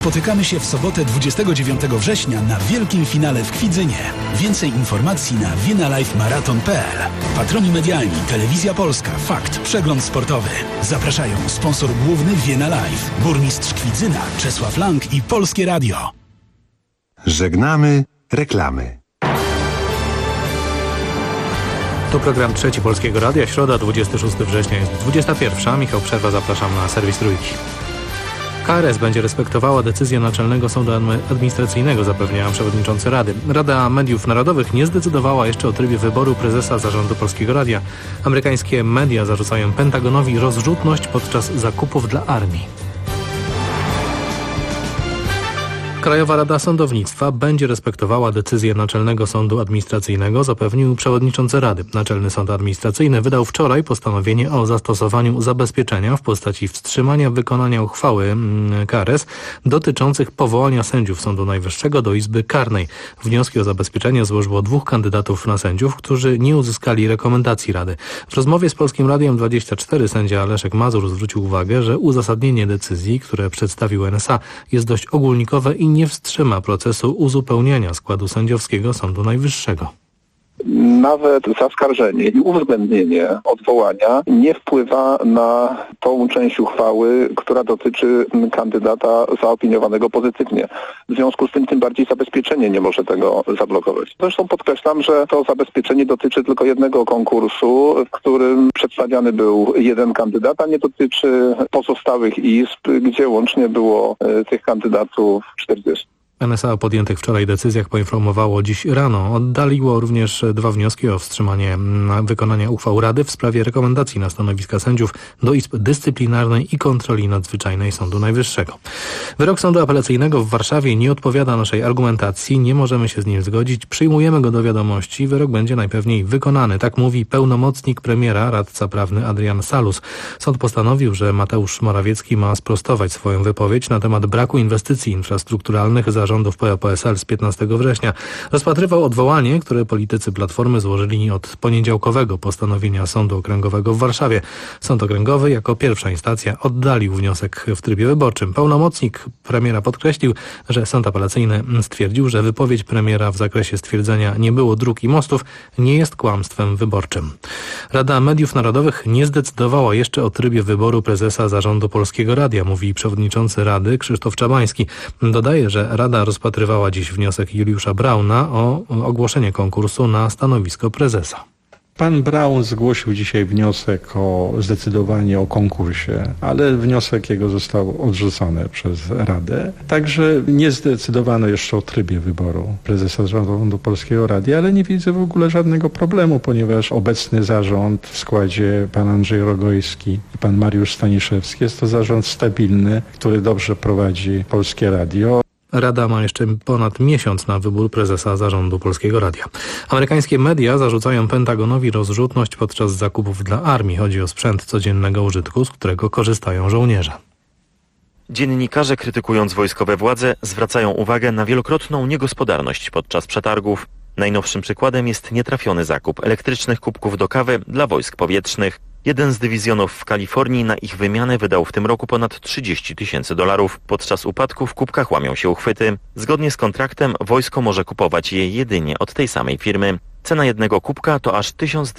Spotykamy się w sobotę 29 września na wielkim finale w Kwidzynie. Więcej informacji na wienalifemarathon.pl. Patroni medialni Telewizja Polska, Fakt, Przegląd Sportowy. Zapraszają sponsor główny Wiena Life, burmistrz Kwidzyna Czesław Lang i Polskie Radio. Żegnamy reklamy. To program Trzeci Polskiego Radia, środa 26 września jest 21. Michał Przerwa, zapraszam na serwis Trójki. KRS będzie respektowała decyzję Naczelnego Sądu Administracyjnego, zapewniała przewodniczący Rady. Rada Mediów Narodowych nie zdecydowała jeszcze o trybie wyboru prezesa Zarządu Polskiego Radia. Amerykańskie media zarzucają Pentagonowi rozrzutność podczas zakupów dla armii. Krajowa Rada Sądownictwa będzie respektowała decyzję Naczelnego Sądu Administracyjnego, zapewnił przewodniczący Rady. Naczelny Sąd Administracyjny wydał wczoraj postanowienie o zastosowaniu zabezpieczenia w postaci wstrzymania wykonania uchwały KRS dotyczących powołania sędziów Sądu Najwyższego do Izby Karnej. Wnioski o zabezpieczenie złożyło 2 kandydatów na sędziów, którzy nie uzyskali rekomendacji Rady. W rozmowie z Polskim Radiem 24 sędzia Leszek Mazur zwrócił uwagę, że uzasadnienie decyzji, które przedstawił NSA, jest dość ogólnikowe i nie wstrzyma procesu uzupełniania składu sędziowskiego Sądu Najwyższego. Nawet zaskarżenie i uwzględnienie odwołania nie wpływa na tą część uchwały, która dotyczy kandydata zaopiniowanego pozytywnie. W związku z tym bardziej zabezpieczenie nie może tego zablokować. Zresztą podkreślam, że to zabezpieczenie dotyczy tylko jednego konkursu, w którym przedstawiany był jeden kandydat, a nie dotyczy pozostałych izb, gdzie łącznie było tych kandydatów 40. NSA o podjętych wczoraj decyzjach poinformowało dziś rano. Oddaliło również 2 wnioski o wstrzymanie wykonania uchwał Rady w sprawie rekomendacji na stanowiska sędziów do Izb Dyscyplinarnej i Kontroli Nadzwyczajnej Sądu Najwyższego. Wyrok Sądu Apelacyjnego w Warszawie nie odpowiada naszej argumentacji, nie możemy się z nim zgodzić, przyjmujemy go do wiadomości, wyrok będzie najpewniej wykonany. Tak mówi pełnomocnik premiera, radca prawny Adrian Salus. Sąd postanowił, że Mateusz Morawiecki ma sprostować swoją wypowiedź na temat braku inwestycji infrastrukturalnych zarządów PO-PSL z 15 września. Rozpatrywał odwołanie, które politycy Platformy złożyli od poniedziałkowego postanowienia Sądu Okręgowego w Warszawie. Sąd Okręgowy jako pierwsza instancja oddalił wniosek w trybie wyborczym. Pełnomocnik premiera podkreślił, że Sąd Apelacyjny stwierdził, że wypowiedź premiera w zakresie stwierdzenia nie było dróg i mostów nie jest kłamstwem wyborczym. Rada Mediów Narodowych nie zdecydowała jeszcze o trybie wyboru prezesa Zarządu Polskiego Radia, mówi przewodniczący Rady Krzysztof Czabański. Dodaje, że Rada rozpatrywała dziś wniosek Juliusza Brauna o ogłoszenie konkursu na stanowisko prezesa. Pan Braun zgłosił dzisiaj wniosek o zdecydowanie o konkursie, ale wniosek jego został odrzucony przez Radę. Także nie zdecydowano jeszcze o trybie wyboru prezesa Zarządu Polskiego Radia, ale nie widzę w ogóle żadnego problemu, ponieważ obecny zarząd w składzie pan Andrzej Rogojski i pan Mariusz Staniszewski jest to zarząd stabilny, który dobrze prowadzi Polskie Radio. Rada ma jeszcze ponad miesiąc na wybór prezesa Zarządu Polskiego Radia. Amerykańskie media zarzucają Pentagonowi rozrzutność podczas zakupów dla armii. Chodzi o sprzęt codziennego użytku, z którego korzystają żołnierze. Dziennikarze, krytykując wojskowe władze, zwracają uwagę na wielokrotną niegospodarność podczas przetargów. Najnowszym przykładem jest nietrafiony zakup elektrycznych kubków do kawy dla wojsk powietrznych. Jeden z dywizjonów w Kalifornii na ich wymianę wydał w tym roku ponad $30 000. Podczas upadku w kubkach łamią się uchwyty. Zgodnie z kontraktem wojsko może kupować je jedynie od tej samej firmy. Cena jednego kubka to aż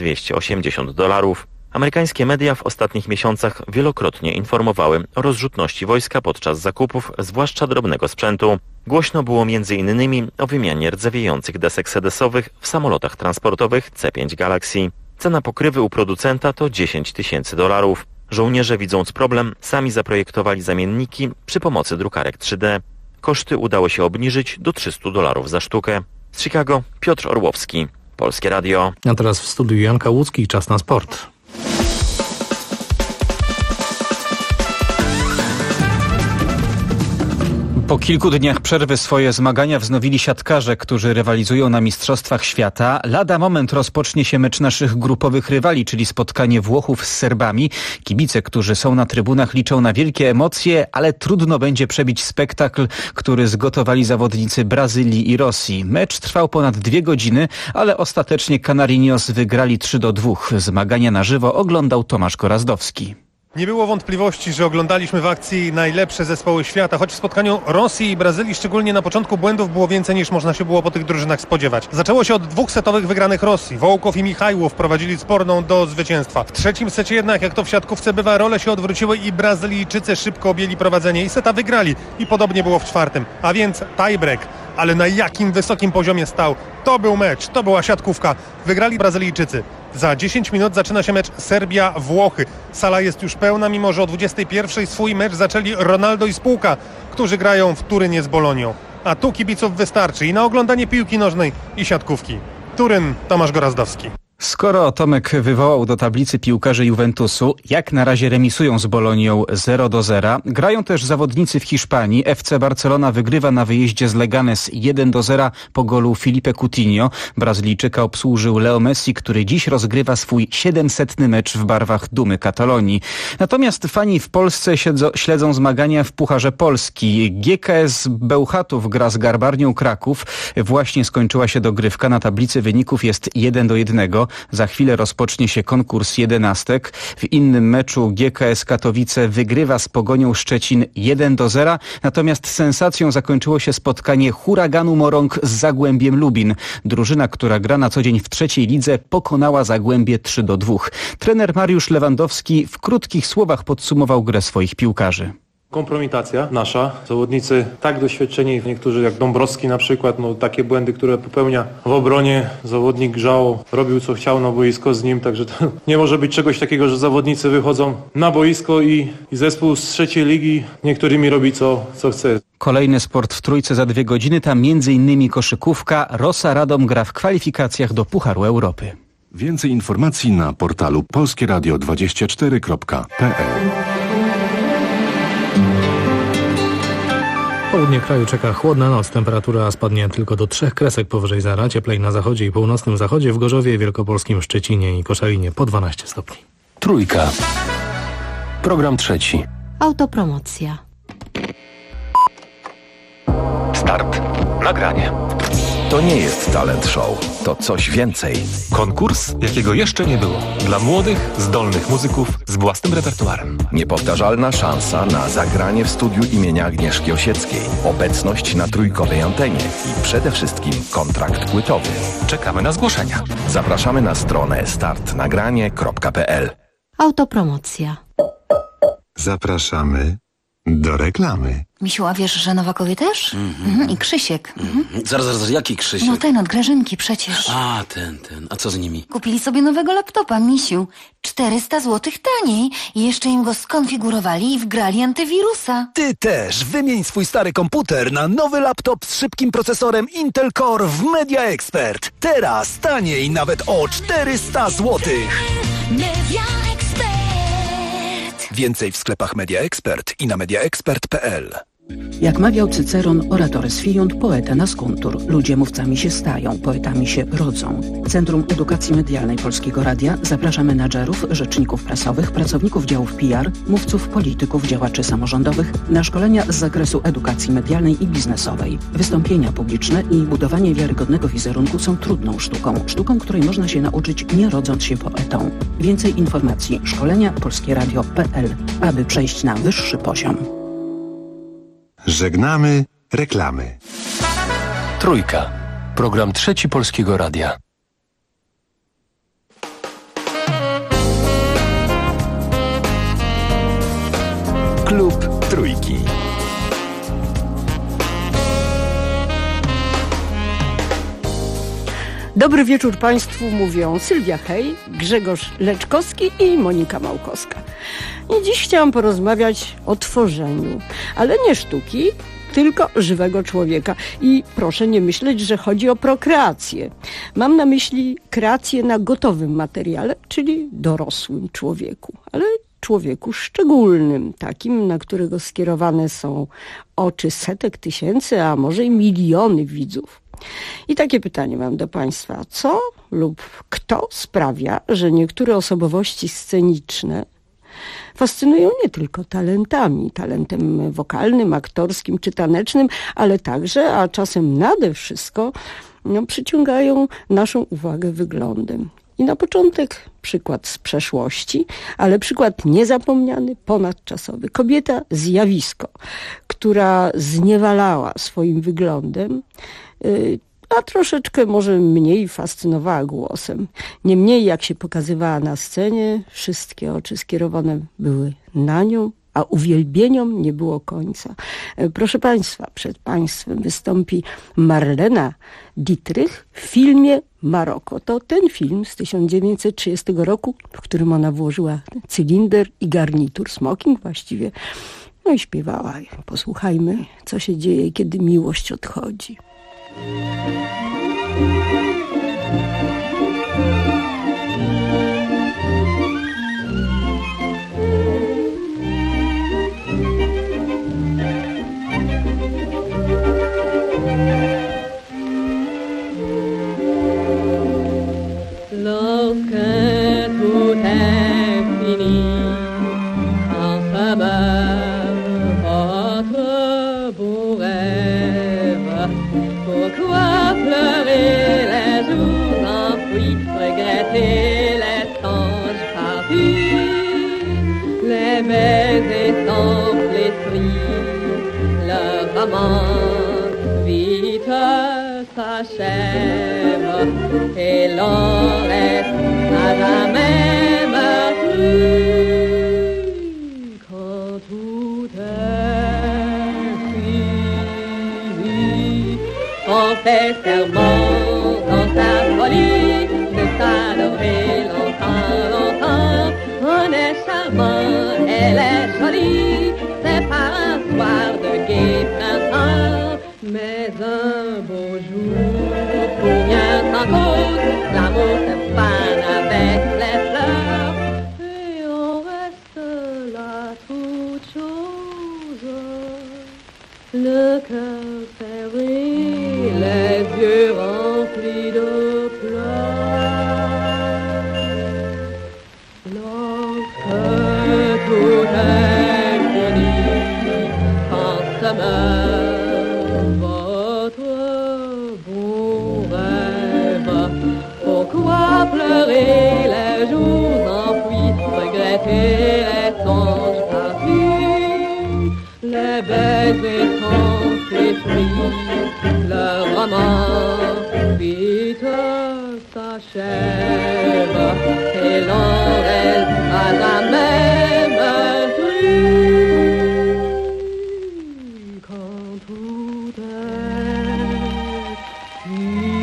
$1280. Amerykańskie media w ostatnich miesiącach wielokrotnie informowały o rozrzutności wojska podczas zakupów, zwłaszcza drobnego sprzętu. Głośno było m.in. o wymianie rdzewiejących desek sedesowych w samolotach transportowych C-5 Galaxy. Cena pokrywy u producenta to $10 000. Żołnierze, widząc problem, sami zaprojektowali zamienniki przy pomocy drukarek 3D. Koszty udało się obniżyć do $300 za sztukę. Z Chicago Piotr Orłowski, Polskie Radio. A teraz w studiu Janka Łódzki, czas na sport. Po kilku dniach przerwy swoje zmagania wznowili siatkarze, którzy rywalizują na Mistrzostwach Świata. Lada moment rozpocznie się mecz naszych grupowych rywali, czyli spotkanie Włochów z Serbami. Kibice, którzy są na trybunach, liczą na wielkie emocje, ale trudno będzie przebić spektakl, który zgotowali zawodnicy Brazylii i Rosji. Mecz trwał ponad 2 godziny, ale ostatecznie Canarinos wygrali 3-2. Zmagania na żywo oglądał Tomasz Gorazdowski. Nie było wątpliwości, że oglądaliśmy w akcji najlepsze zespoły świata, choć w spotkaniu Rosji i Brazylii, szczególnie na początku, błędów było więcej niż można się było po tych drużynach spodziewać. Zaczęło się od 2 setowych wygranych Rosji. Wołkow i Michajłow prowadzili sporną do zwycięstwa. W 3. secie jednak, jak to w siatkówce bywa, role się odwróciły i Brazylijczycy szybko objęli prowadzenie i seta wygrali. I podobnie było w 4. A więc tiebreak. Ale na jakim wysokim poziomie stał? To był mecz, to była siatkówka. Wygrali Brazylijczycy. Za 10 minut zaczyna się mecz Serbia-Włochy. Sala jest już pełna, mimo że o 21 swój mecz zaczęli Ronaldo i spółka, którzy grają w Turynie z Bolonią. A tu kibiców wystarczy i na oglądanie piłki nożnej i siatkówki. Turyn, Tomasz Gorazdowski. Skoro Tomek wywołał do tablicy piłkarzy Juventusu, jak na razie remisują z Bolonią 0-0. Grają też zawodnicy w Hiszpanii. FC Barcelona wygrywa na wyjeździe z Leganes 1-0 po golu Filipe Coutinho. Brazylijczyka obsłużył Leo Messi, który dziś rozgrywa swój 700. mecz w barwach Dumy Katalonii. Natomiast fani w Polsce śledzą zmagania w Pucharze Polski. GKS Bełchatów gra z Garbarnią Kraków. Właśnie skończyła się dogrywka. Na tablicy wyników jest 1-1. Za chwilę rozpocznie się konkurs 11. W innym meczu GKS Katowice wygrywa z Pogonią Szczecin 1-0. Natomiast sensacją zakończyło się spotkanie Huraganu Morąg z Zagłębiem Lubin. Drużyna, która gra na co dzień w 3. lidze, pokonała Zagłębie 3-2. Trener Mariusz Lewandowski w krótkich słowach podsumował grę swoich piłkarzy. Kompromitacja nasza. Zawodnicy tak doświadczeni, niektórzy jak Dąbrowski na przykład, takie błędy, które popełnia w obronie. Zawodnik grzał, robił co chciał na boisko z nim, także to nie może być czegoś takiego, że zawodnicy wychodzą na boisko i zespół z 3. ligi niektórymi robi co chce. Kolejny sport w Trójce za 2 godziny, tam m.in. koszykówka. Rosa Radom gra w kwalifikacjach do Pucharu Europy. Więcej informacji na portalu polskieradio24.pl. Południe kraju czeka chłodna noc. Temperatura spadnie tylko do 3 kresek powyżej zera. Cieplej na zachodzie i północnym zachodzie, w Gorzowie, Wielkopolskim, Szczecinie i Koszalinie po 12 stopni. Trójka. Program 3. Autopromocja. Start. Nagranie. To nie jest talent show, to coś więcej. Konkurs, jakiego jeszcze nie było. Dla młodych, zdolnych muzyków z własnym repertuarem. Niepowtarzalna szansa na zagranie w studiu imienia Agnieszki Osieckiej. Obecność na trójkowej antenie i przede wszystkim kontrakt płytowy. Czekamy na zgłoszenia. Zapraszamy na stronę startnagranie.pl. Autopromocja. Zapraszamy do reklamy. Misiu, a wiesz, że Nowakowie też? I Krzysiek. Zaraz, jaki Krzysiek? No ten od Grażynki przecież. A, ten. A co z nimi? Kupili sobie nowego laptopa, Misiu. 400 zł taniej. I jeszcze im go skonfigurowali i wgrali antywirusa. Ty też wymień swój stary komputer na nowy laptop z szybkim procesorem Intel Core w Media Expert. Teraz taniej nawet o 400 zł. Media Expert. Więcej w sklepach Media Expert i na mediaexpert.pl. Jak mawiał Cyceron, oratores fiunt, poeta nascuntur. Ludzie mówcami się stają, poetami się rodzą. Centrum Edukacji Medialnej Polskiego Radia zaprasza menadżerów, rzeczników prasowych, pracowników działów PR, mówców, polityków, działaczy samorządowych na szkolenia z zakresu edukacji medialnej i biznesowej. Wystąpienia publiczne i budowanie wiarygodnego wizerunku są trudną sztuką, której można się nauczyć nie rodząc się poetą. Więcej informacji szkolenia polskieradio.pl, aby przejść na wyższy poziom. Żegnamy reklamy. Trójka. Program 3 Polskiego Radia. Klub Trójki. Dobry wieczór Państwu, mówią Sylwia Hej, Grzegorz Leczkowski i Monika Małkowska. I dziś chciałam porozmawiać o tworzeniu, ale nie sztuki, tylko żywego człowieka. I proszę nie myśleć, że chodzi o prokreację. Mam na myśli kreację na gotowym materiale, czyli dorosłym człowieku, ale człowieku szczególnym, takim, na którego skierowane są oczy setek tysięcy, a może i miliony widzów. I takie pytanie mam do Państwa. Co lub kto sprawia, że niektóre osobowości sceniczne fascynują nie tylko talentem wokalnym, aktorskim czy tanecznym, ale także, a czasem nade wszystko, przyciągają naszą uwagę wyglądem. I na początek przykład z przeszłości, ale przykład niezapomniany, ponadczasowy. Kobieta zjawisko, która zniewalała swoim wyglądem, a troszeczkę może mniej fascynowała głosem. Niemniej jak się pokazywała na scenie, wszystkie oczy skierowane były na nią, a uwielbieniom nie było końca. Proszę Państwa, przed Państwem wystąpi Marlena Dietrich w filmie Maroko. To ten film z 1930 roku, w którym ona włożyła cylinder i garnitur, smoking właściwie, no i śpiewała. Posłuchajmy, co się dzieje, kiedy miłość odchodzi. Lorsque tout est fini, en se meurt votre beau rêve. Pourquoi pleurer les jours enfouis, regretter les songes partis, les baisers sans flétris, le roman vite s'achève et l'on reste à jamais meurtri quand tout est fini. On fait serment dans sa folie de s'adorer longtemps, longtemps. On est charmant, elle est jolie, c'est par un soir de gai printemps. Mais un beau jour, pour rien sans cause, l'amour se fane avec les fleurs et on reste là toute chose, le cœur serré, les yeux remplis de pleurs. Lorsque tout est fini, quand se meurt pourquoi pleurer les jours enfouis, regretter les songes partis, les baisers sans flétris, le roman vite s'achève et l'on reste à jamais meurtri quand tout est fini.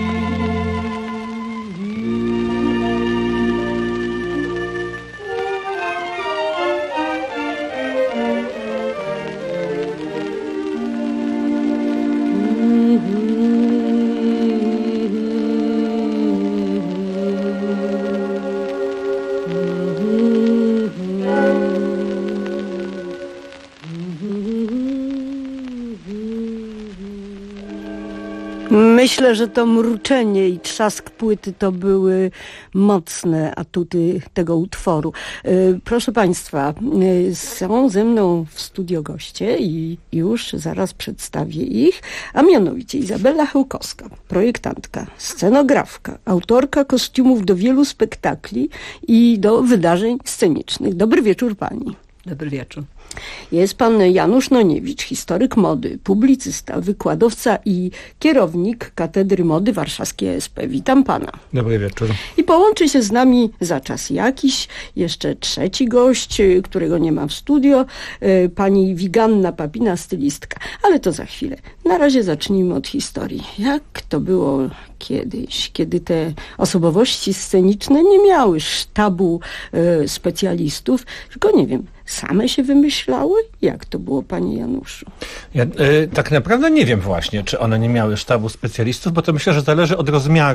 Myślę, że to mruczenie i trzask płyty to były mocne atuty tego utworu. Proszę Państwa, są ze mną w studio goście i już zaraz przedstawię ich, a mianowicie Izabela Chełkowska, projektantka, scenografka, autorka kostiumów do wielu spektakli i do wydarzeń scenicznych. Dobry wieczór Pani. Dobry wieczór. Jest pan Janusz Noniewicz, historyk mody, publicysta, wykładowca i kierownik Katedry Mody Warszawskiej ESP. Witam pana. Dobry wieczór. I połączy się z nami za czas jakiś jeszcze trzeci gość, którego nie ma w studio, pani Wiganna Papina, stylistka. Ale to za chwilę. Na razie zacznijmy od historii. Jak to było kiedyś, kiedy te osobowości sceniczne nie miały sztabu specjalistów, tylko nie wiem, same się wymyślały? Jak to było, panie Januszu? Ja tak naprawdę nie wiem właśnie, czy one nie miały sztabu specjalistów, bo to myślę, że zależy od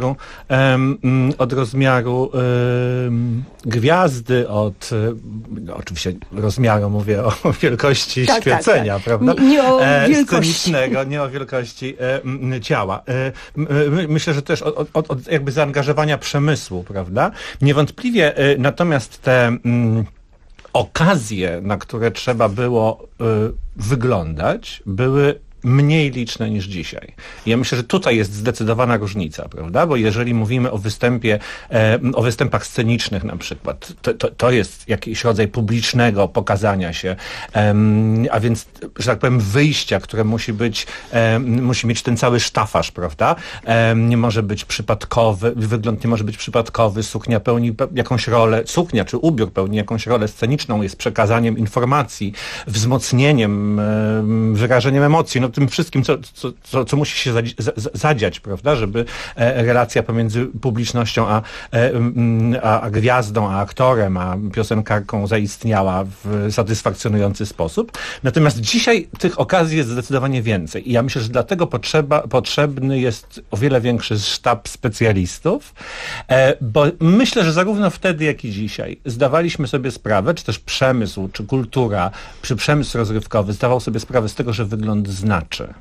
rozmiaru gwiazdy, oczywiście rozmiaru, mówię o wielkości świecenia, tak. Prawda? Nie o wielkości. Scenicznego, nie o wielkości ciała. Myślę, że też od jakby zaangażowania przemysłu, prawda? Niewątpliwie natomiast te okazje, na które trzeba było wyglądać, były mniej liczne niż dzisiaj. I ja myślę, że tutaj jest zdecydowana różnica, prawda? Bo jeżeli mówimy o występach scenicznych na przykład, to jest jakiś rodzaj publicznego pokazania się, a więc, że tak powiem, wyjścia, które musi mieć ten cały sztafaż, prawda? Nie może być przypadkowy, wygląd nie może być przypadkowy, suknia pełni jakąś rolę, suknia czy ubiór pełni jakąś rolę sceniczną, jest przekazaniem informacji, wzmocnieniem, wyrażeniem emocji, no tym wszystkim, co musi się zadziać, prawda, żeby relacja pomiędzy publicznością a gwiazdą, a aktorem, a piosenkarką zaistniała w satysfakcjonujący sposób. Natomiast dzisiaj tych okazji jest zdecydowanie więcej i ja myślę, że dlatego potrzebny jest o wiele większy sztab specjalistów, bo myślę, że zarówno wtedy, jak i dzisiaj zdawaliśmy sobie sprawę, czy też przemysł, czy kultura, czy przemysł rozrywkowy zdawał sobie sprawę z tego, że wygląd znaczy.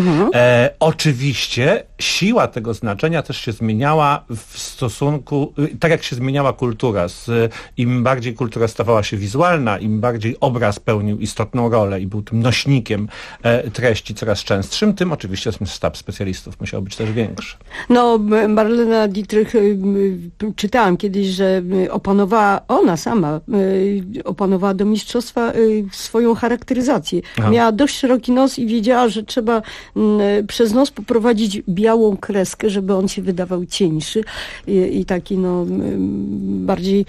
Oczywiście siła tego znaczenia też się zmieniała w stosunku, tak jak się zmieniała kultura. Im bardziej kultura stawała się wizualna, im bardziej obraz pełnił istotną rolę i był tym nośnikiem treści coraz częstszym, tym oczywiście ten sztab specjalistów musiał być też większy. No, Marlena Dietrich, czytałam kiedyś, że ona sama opanowała do mistrzostwa swoją charakteryzację. Miała dość szeroki nos i wiedziała, że trzeba przez nos poprowadzić białą kreskę, żeby on się wydawał cieńszy i taki bardziej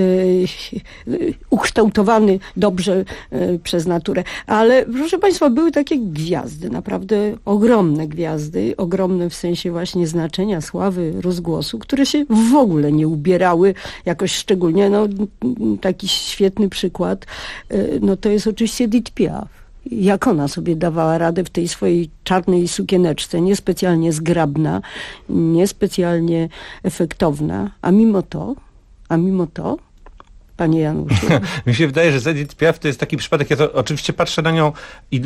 ukształtowany dobrze przez naturę. Ale proszę Państwa, były takie gwiazdy, naprawdę ogromne gwiazdy, ogromne w sensie właśnie znaczenia, sławy, rozgłosu, które się w ogóle nie ubierały jakoś szczególnie. Taki świetny przykład, to jest oczywiście Edith Piaf. Jak ona sobie dawała radę w tej swojej czarnej sukieneczce, niespecjalnie zgrabna, niespecjalnie efektowna, a mimo to, panie Januszu. Mi się wydaje, że Edith Piaf to jest taki przypadek, ja to oczywiście patrzę na nią i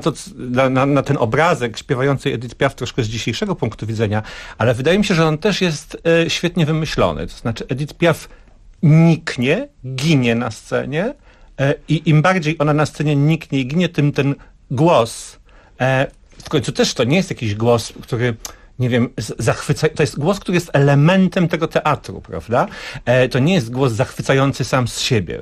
na ten obrazek śpiewającej Edith Piaf troszkę z dzisiejszego punktu widzenia, ale wydaje mi się, że on też jest świetnie wymyślony. To znaczy Edith Piaf niknie, ginie na scenie, i im bardziej ona na scenie niknie i ginie, tym ten głos, w końcu też to nie jest jakiś głos, który, nie wiem, zachwyca, to jest głos, który jest elementem tego teatru, prawda? To nie jest głos zachwycający sam z siebie.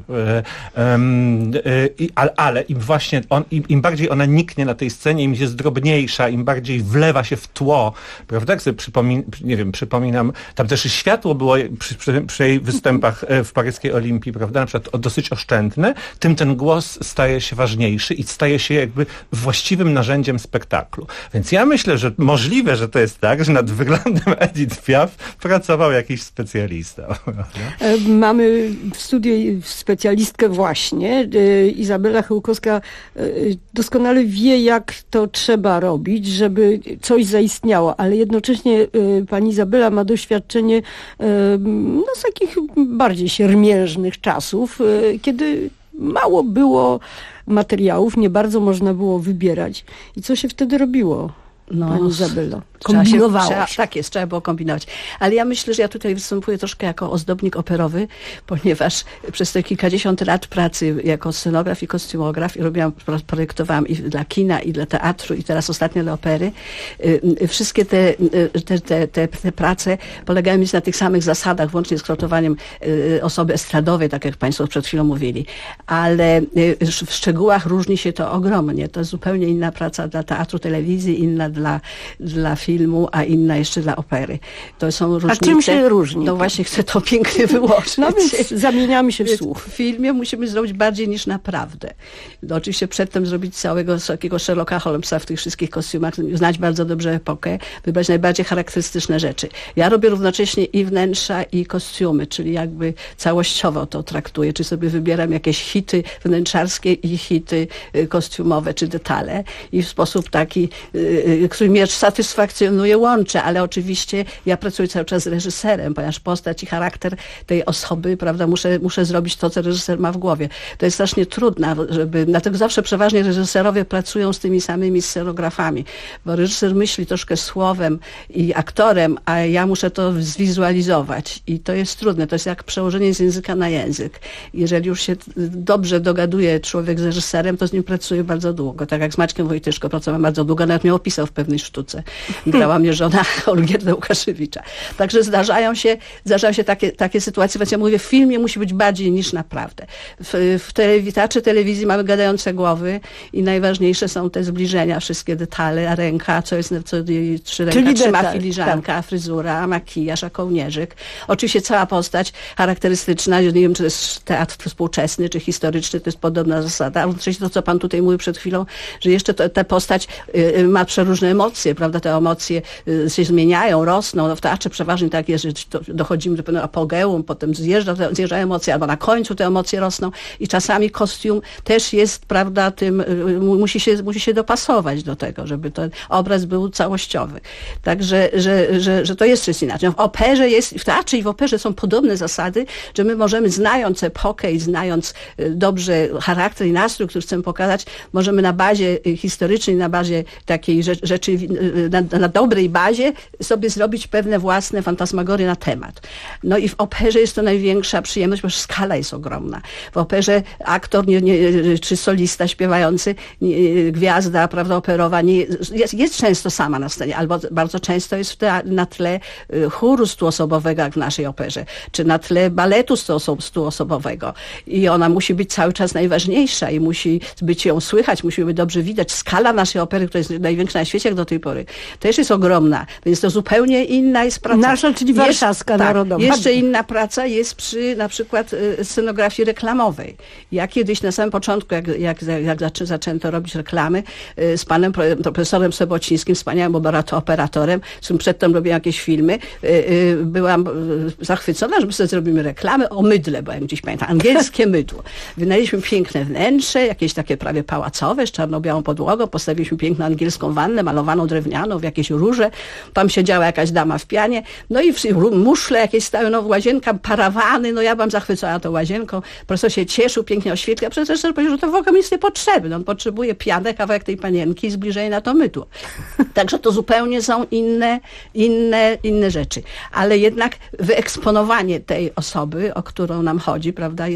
Ale im bardziej ona niknie na tej scenie, im jest drobniejsza, im bardziej wlewa się w tło, prawda? Jak sobie przypominam, tam też światło było przy jej występach w paryskiej Olimpii, prawda? Na przykład dosyć oszczędne, tym ten głos staje się ważniejszy i staje się jakby właściwym narzędziem spektaklu. Więc ja myślę, że możliwe, że to jest tak, że nad wyglądem Edith Piaf pracował jakiś specjalista. Mamy w studiu specjalistkę właśnie. Izabela Chełkowska doskonale wie, jak to trzeba robić, żeby coś zaistniało, ale jednocześnie pani Izabela ma doświadczenie z takich bardziej siermiężnych czasów, kiedy mało było materiałów, nie bardzo można było wybierać. I co się wtedy robiło? Pani Izabelo. Kombinowało. Tak jest, trzeba było kombinować. Ale ja myślę, że ja tutaj występuję troszkę jako ozdobnik operowy, ponieważ przez te kilkadziesiąt lat pracy jako scenograf i kostiumograf projektowałam i dla kina, i dla teatru, i teraz ostatnio dla opery. Wszystkie te prace polegają na tych samych zasadach, włącznie z kształtowaniem osoby estradowej, tak jak Państwo przed chwilą mówili. Ale w szczegółach różni się to ogromnie. To jest zupełnie inna praca dla teatru, telewizji, inna dla filmu, a inna jeszcze dla opery. To są różnice. A czym się różni? No właśnie chcę to pięknie wyłożyć. No więc zamieniamy się w słów. W filmie musimy zrobić bardziej niż naprawdę. No oczywiście przedtem zrobić całego takiego Sherlocka Holmesa w tych wszystkich kostiumach, znać bardzo dobrze epokę, wybrać najbardziej charakterystyczne rzeczy. Ja robię równocześnie i wnętrza, i kostiumy, czyli jakby całościowo to traktuję, czy sobie wybieram jakieś hity wnętrzarskie i hity kostiumowe, czy detale i w sposób taki który mnie satysfakcjonuje, łączę, ale oczywiście ja pracuję cały czas z reżyserem, ponieważ postać i charakter tej osoby, prawda, muszę zrobić to, co reżyser ma w głowie. To jest strasznie trudne, dlatego zawsze przeważnie reżyserowie pracują z tymi samymi scenografami, bo reżyser myśli troszkę słowem i aktorem, a ja muszę to zwizualizować i to jest trudne. To jest jak przełożenie z języka na język. Jeżeli już się dobrze dogaduje człowiek z reżyserem, to z nim pracuje bardzo długo. Tak jak z Maćkiem Wojtyszko pracowałem bardzo długo, nawet mnie opisał w pewnej sztuce. Grała mnie żona Olgierda Łukaszewicza. Także zdarzają się takie sytuacje, więc ja mówię, w filmie musi być bardziej niż naprawdę. W teatrze, telewizji mamy gadające głowy i najważniejsze są te zbliżenia, wszystkie detale, a ręka, czy ręka trzyma filiżanka, tak. Fryzura, makijaż, a kołnierzyk. Oczywiście cała postać charakterystyczna, nie wiem, czy to jest teatr współczesny, czy historyczny, to jest podobna zasada. Oczywiście to, co pan tutaj mówił przed chwilą, że jeszcze ta postać ma przeróżne emocje, prawda? Te emocje się zmieniają, rosną. No w teatrze przeważnie tak jest, że dochodzimy do pewnego apogeum, potem zjeżdża emocje, albo na końcu te emocje rosną i czasami kostium też jest, prawda, musi się dopasować do tego, żeby ten obraz był całościowy. Także, że to jest coś inaczej. W teatrze i w operze są podobne zasady, że my możemy, znając epokę i znając dobrze charakter i nastrój, który chcemy pokazać, możemy na bazie historycznej, na bazie takiej rzeczy, na dobrej bazie sobie zrobić pewne własne fantasmagorie na temat. No i w operze jest to największa przyjemność, bo skala jest ogromna. W operze aktor czy solista śpiewający, gwiazda, prawda, operowa jest często sama na scenie, albo bardzo często jest na tle chóru stuosobowego, jak w naszej operze, czy na tle baletu stuosobowego. I ona musi być cały czas najważniejsza i musi być ją słychać, musimy być dobrze widać. Skala naszej opery, która jest największa na świecie jak do tej pory, też jest ogromna, więc to zupełnie inna jest praca. Nasza, czyli warszawska narodowa. Jeszcze inna praca jest przy na przykład scenografii reklamowej. Ja kiedyś na samym początku, jak zaczęto robić reklamy z panem profesorem Sobocińskim, wspaniałym operatorem, z którym przedtem robiłam jakieś filmy, byłam zachwycona, że my sobie zrobimy reklamę o mydle, bo jak gdzieś pamiętam, angielskie mydło. Wynaleźliśmy piękne wnętrze, jakieś takie prawie pałacowe, z czarno-białą podłogą, postawiliśmy piękną angielską wannę, malowaną drewnianą, w jakieś róże. Tam siedziała jakaś dama w pianie, no i muszle jakieś stały, no łazienka, parawany, no ja byłam zachwycona tą łazienką. Profesor się cieszył, pięknie oświetla, profesor powiedział, że to w ogóle nic nie potrzebne. On potrzebuje pianę, kawałek tej panienki i zbliżenie na to mydło. Także to zupełnie są inne rzeczy. Ale jednak wyeksponowanie tej osoby, o którą nam chodzi, prawda,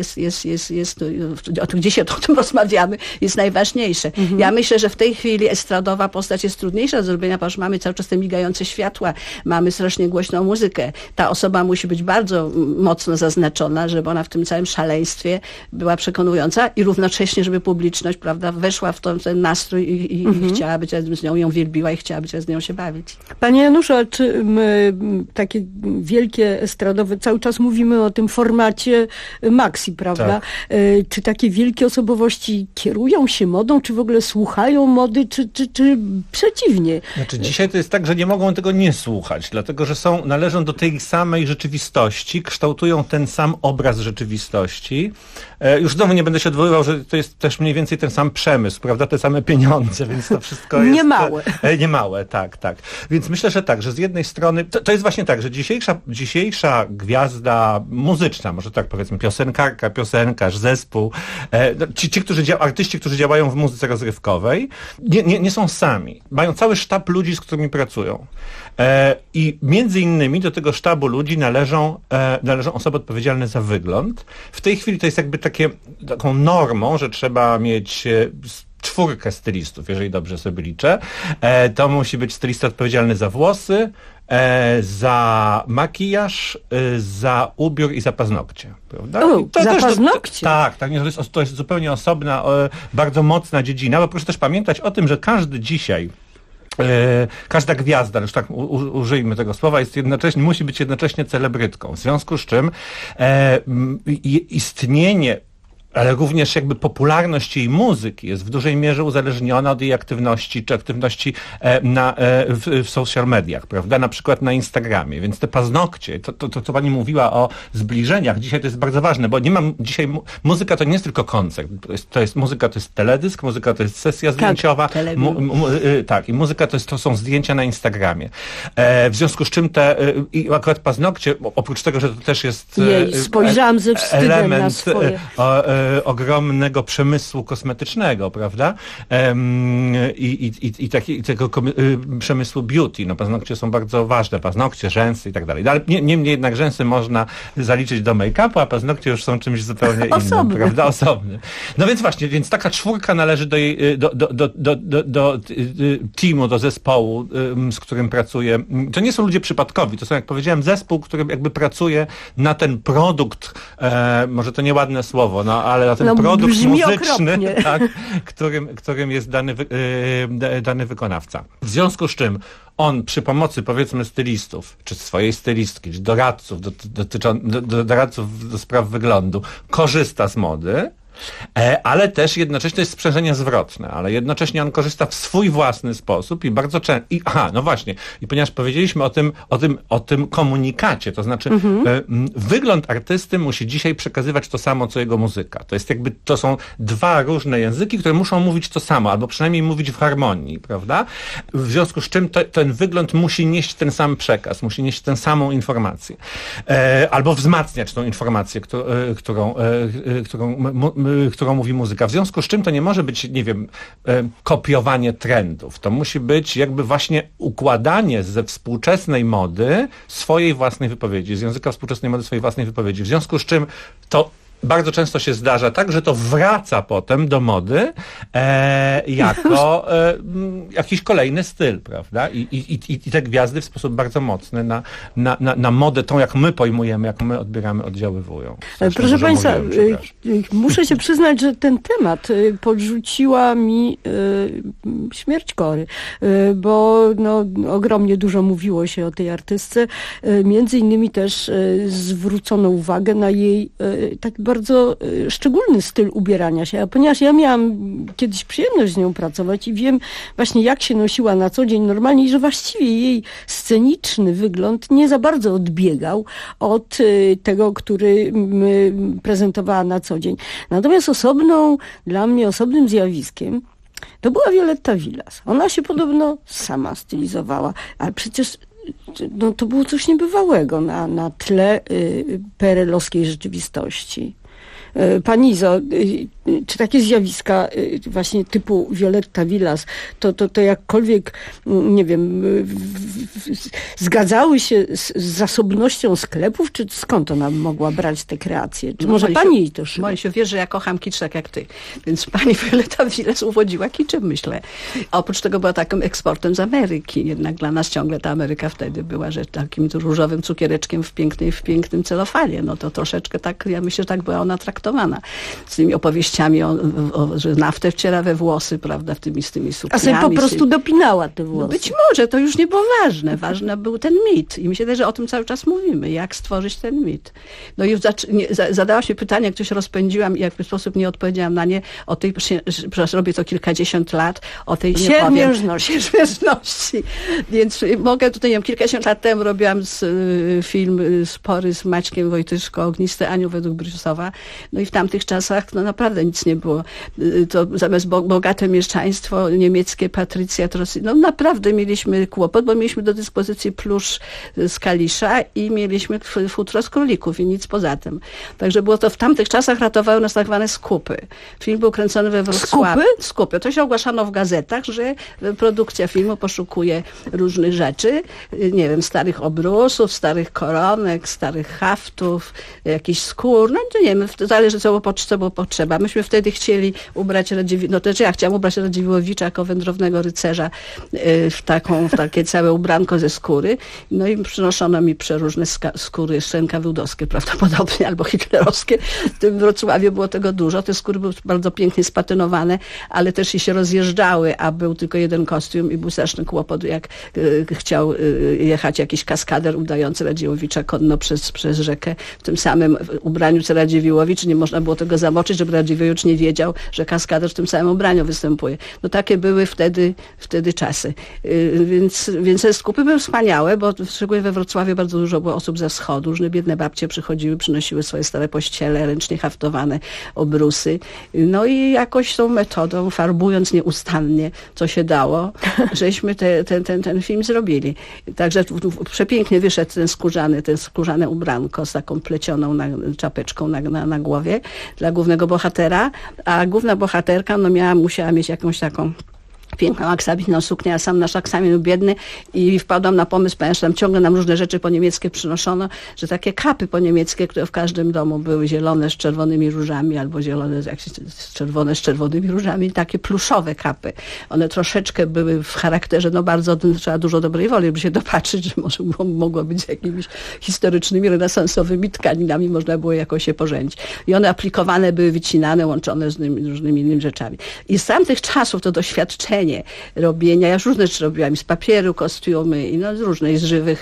gdzie się o tym rozmawiamy, jest najważniejsze. Ja myślę, że w tej chwili estradowa postać jest trudniejsza do zrobienia, ponieważ mamy cały czas te migające światła, mamy strasznie głośną muzykę. Ta osoba musi być bardzo mocno zaznaczona, żeby ona w tym całym szaleństwie była przekonująca i równocześnie, żeby publiczność, prawda, weszła w ten nastrój i chciała być z nią, ją wielbiła i chciała być z nią się bawić. Panie Januszu, a czy takie wielkie estradowe, cały czas mówimy o tym formacie maxi, prawda? Tak. Czy takie wielkie osobowości kierują się modą, czy w ogóle słuchają mody, czy przeciwnie? Znaczy dzisiaj to jest tak, że nie mogą tego nie słuchać, dlatego że należą do tej samej rzeczywistości, kształtują ten sam obraz rzeczywistości. Już znowu nie będę się odwoływał, że to jest też mniej więcej ten sam przemysł, prawda? Te same pieniądze, więc to wszystko jest... Niemałe. Niemałe, tak. Więc myślę, że tak, że z jednej strony, to jest właśnie tak, że dzisiejsza gwiazda muzyczna, może tak powiedzmy, piosenkarka, piosenkarz, zespół, artyści, którzy działają w muzyce rozrywkowej, nie są sami. Mają cały sztab ludzi, z którymi pracują. I między innymi do tego sztabu ludzi należą osoby odpowiedzialne za wygląd. W tej chwili to jest jakby taką normą, że trzeba mieć 4 stylistów, jeżeli dobrze sobie liczę. To musi być stylista odpowiedzialny za włosy, za makijaż, za ubiór i za paznokcie. Prawda? Za paznokcie? Tak, to jest zupełnie osobna, bardzo mocna dziedzina, bo proszę też pamiętać o tym, że każda gwiazda, już tak użyjmy tego słowa, musi być jednocześnie celebrytką. W związku z czym istnienie ale również jakby popularność jej muzyki jest w dużej mierze uzależniona od jej aktywności, czy aktywności w social mediach, prawda? Na przykład na Instagramie. Więc te paznokcie, to co pani mówiła o zbliżeniach, dzisiaj to jest bardzo ważne, bo nie mam dzisiaj, muzyka to nie jest tylko koncert. To jest muzyka, to jest teledysk, muzyka to jest sesja zdjęciowa. Tak, i muzyka to są zdjęcia na Instagramie. W związku z czym i akurat paznokcie, oprócz tego, że to też jest spojrzałam ze wstydem element na swoje. Ogromnego przemysłu kosmetycznego, prawda? I tego przemysłu beauty. No, paznokcie są bardzo ważne, paznokcie, rzęsy i tak dalej. Ale niemniej jednak rzęsy można zaliczyć do make-upu, a paznokcie już są czymś zupełnie innym, prawda? Osobnym. No więc właśnie, więc taka czwórka należy do teamu, do zespołu, z którym pracuje. To nie są ludzie przypadkowi, to są, jak powiedziałem, zespół, który jakby pracuje na ten produkt, może to nieładne słowo, no ale na ten produkt muzyczny, tak, którym jest dany wykonawca. W związku z czym on przy pomocy, powiedzmy, stylistów, czy swojej stylistki, czy doradców doradców do spraw wyglądu, korzysta z mody, ale też jednocześnie to jest sprzężenie zwrotne, ale jednocześnie on korzysta w swój własny sposób i bardzo często... no właśnie. I ponieważ powiedzieliśmy o tym komunikacie, to znaczy wygląd artysty musi dzisiaj przekazywać to samo, co jego muzyka. To jest jakby, to są dwa różne języki, które muszą mówić to samo, albo przynajmniej mówić w harmonii, prawda? W związku z czym ten wygląd musi nieść ten sam przekaz, musi nieść tę samą informację. Albo wzmacniać tą informację, którą mówi muzyka. W związku z czym to nie może być, nie wiem, kopiowanie trendów. To musi być jakby właśnie układanie ze współczesnej mody swojej własnej wypowiedzi, z języka współczesnej mody swojej własnej wypowiedzi. W związku z czym to bardzo często się zdarza tak, że to wraca potem do mody jako jakiś kolejny styl, prawda? I te gwiazdy w sposób bardzo mocny na modę, tą jak my pojmujemy, jak my odbieramy, oddziaływują. Zresztą proszę Państwa, muszę się przyznać, że ten temat podrzuciła mi śmierć Kory, bo ogromnie dużo mówiło się o tej artystce. Między innymi też zwrócono uwagę na jej tak bardzo szczególny styl ubierania się, a ponieważ ja miałam kiedyś przyjemność z nią pracować i wiem właśnie, jak się nosiła na co dzień normalnie i że właściwie jej sceniczny wygląd nie za bardzo odbiegał od tego, który prezentowała na co dzień. Natomiast dla mnie osobnym zjawiskiem to była Violetta Villas. Ona się podobno sama stylizowała, ale przecież to było coś niebywałego na tle PRL-owskiej rzeczywistości. Pani Izo, czy takie zjawiska właśnie typu Violetta Villas, to jakkolwiek, nie wiem, zgadzały się z zasobnością sklepów, czy skąd ona mogła brać te kreacje? Czy może pani jej to szyła? Się wie, że ja kocham kicz tak jak ty, więc pani Violetta Villas uwodziła kiczem, myślę. A oprócz tego była takim eksportem z Ameryki. Jednak dla nas ciągle ta Ameryka wtedy była, że takim różowym cukiereczkiem w pięknym celofanie. No to troszeczkę tak, ja myślę, że tak była ona traktowana. Z tymi opowieściami, że naftę wciera we włosy, prawda, z tymi sukniami. A sobie po prostu dopinała te włosy. No być może, to już nie było ważne. Ważny był ten mit. I mi się wydaje, że o tym cały czas mówimy. Jak stworzyć ten mit. No i zadała się pytanie, jak coś rozpędziłam i w jakiś sposób nie odpowiedziałam na nie, o tej, przecież robię to kilkadziesiąt lat, o tej siermiężności. Więc mogę tutaj, nie wiem, kilkadziesiąt lat temu robiłam film Spory z Maćkiem Wojtyszko, Ogniste Anioł według Brysowa. No i w tamtych czasach naprawdę nic nie było. To zamiast bogate mieszczaństwo niemieckie, Patrycja, no naprawdę mieliśmy kłopot, bo mieliśmy do dyspozycji plusz z Kalisza i mieliśmy futro z królików i nic poza tym. Także było to w tamtych czasach, ratowały nas tak zwane skupy. Film był kręcony we Wrocławiu. Skupy? To się ogłaszano w gazetach, że produkcja filmu poszukuje różnych rzeczy, nie wiem, starych obrusów, starych koronek, starych haftów, jakichś skór, no to nie wiem, zależy co było potrzeba. Myśmy wtedy chcieli ubrać ja chciałam ubrać Radziwiłłowicza jako wędrownego rycerza w takie całe ubranko tylko ze skóry. No i przynoszono mi przeróżne skóry, szczękawydowskie prawdopodobnie, albo hitlerowskie. W tym Wrocławiu było tego dużo. Te skóry były bardzo pięknie spatynowane, ale też i się rozjeżdżały, a był tylko jeden kostium i był straszny kłopot, jak chciał jechać jakiś kaskader udający Radziwiłłowicza konno przez rzekę w tym samym ubraniu co Radziwiłłowicz. Nie można było tego zamoczyć, żeby Radziwiłłowicz nie wiedział, że kaskader w tym samym ubraniu występuje. No takie były wtedy czasy. Więc te skupy były wspaniałe, bo szczególnie we Wrocławiu bardzo dużo było osób ze wschodu. Różne biedne babcie przychodziły, przynosiły swoje stare pościele, ręcznie haftowane obrusy. No i jakoś tą metodą, farbując nieustannie, co się dało, żeśmy ten film zrobili. Także przepięknie wyszedł ten skórzane ubranko z taką plecioną czapeczką na głowie dla głównego bohatera, a główna bohaterka musiała mieć jakąś taką piękną aksamitną suknię, a sam nasz aksamin był biedny i wpadłam na pomysł, ponieważ tam ciągle nam różne rzeczy po niemieckie przynoszono, że takie kapy po niemieckie, które w każdym domu były zielone z czerwonymi różami, albo zielone czerwone z czerwonymi różami, takie pluszowe kapy. One troszeczkę były w charakterze, bardzo, trzeba dużo dobrej woli, żeby się dopatrzyć, że może mogło być z jakimiś historycznymi, renesansowymi tkaninami, można było jakoś się pożenić. I one aplikowane były, wycinane, łączone z różnymi innymi rzeczami. I z tamtych czasów to doświadczenie robienia, ja już różne rzeczy robiłam, z papieru kostiumy, i z różnych,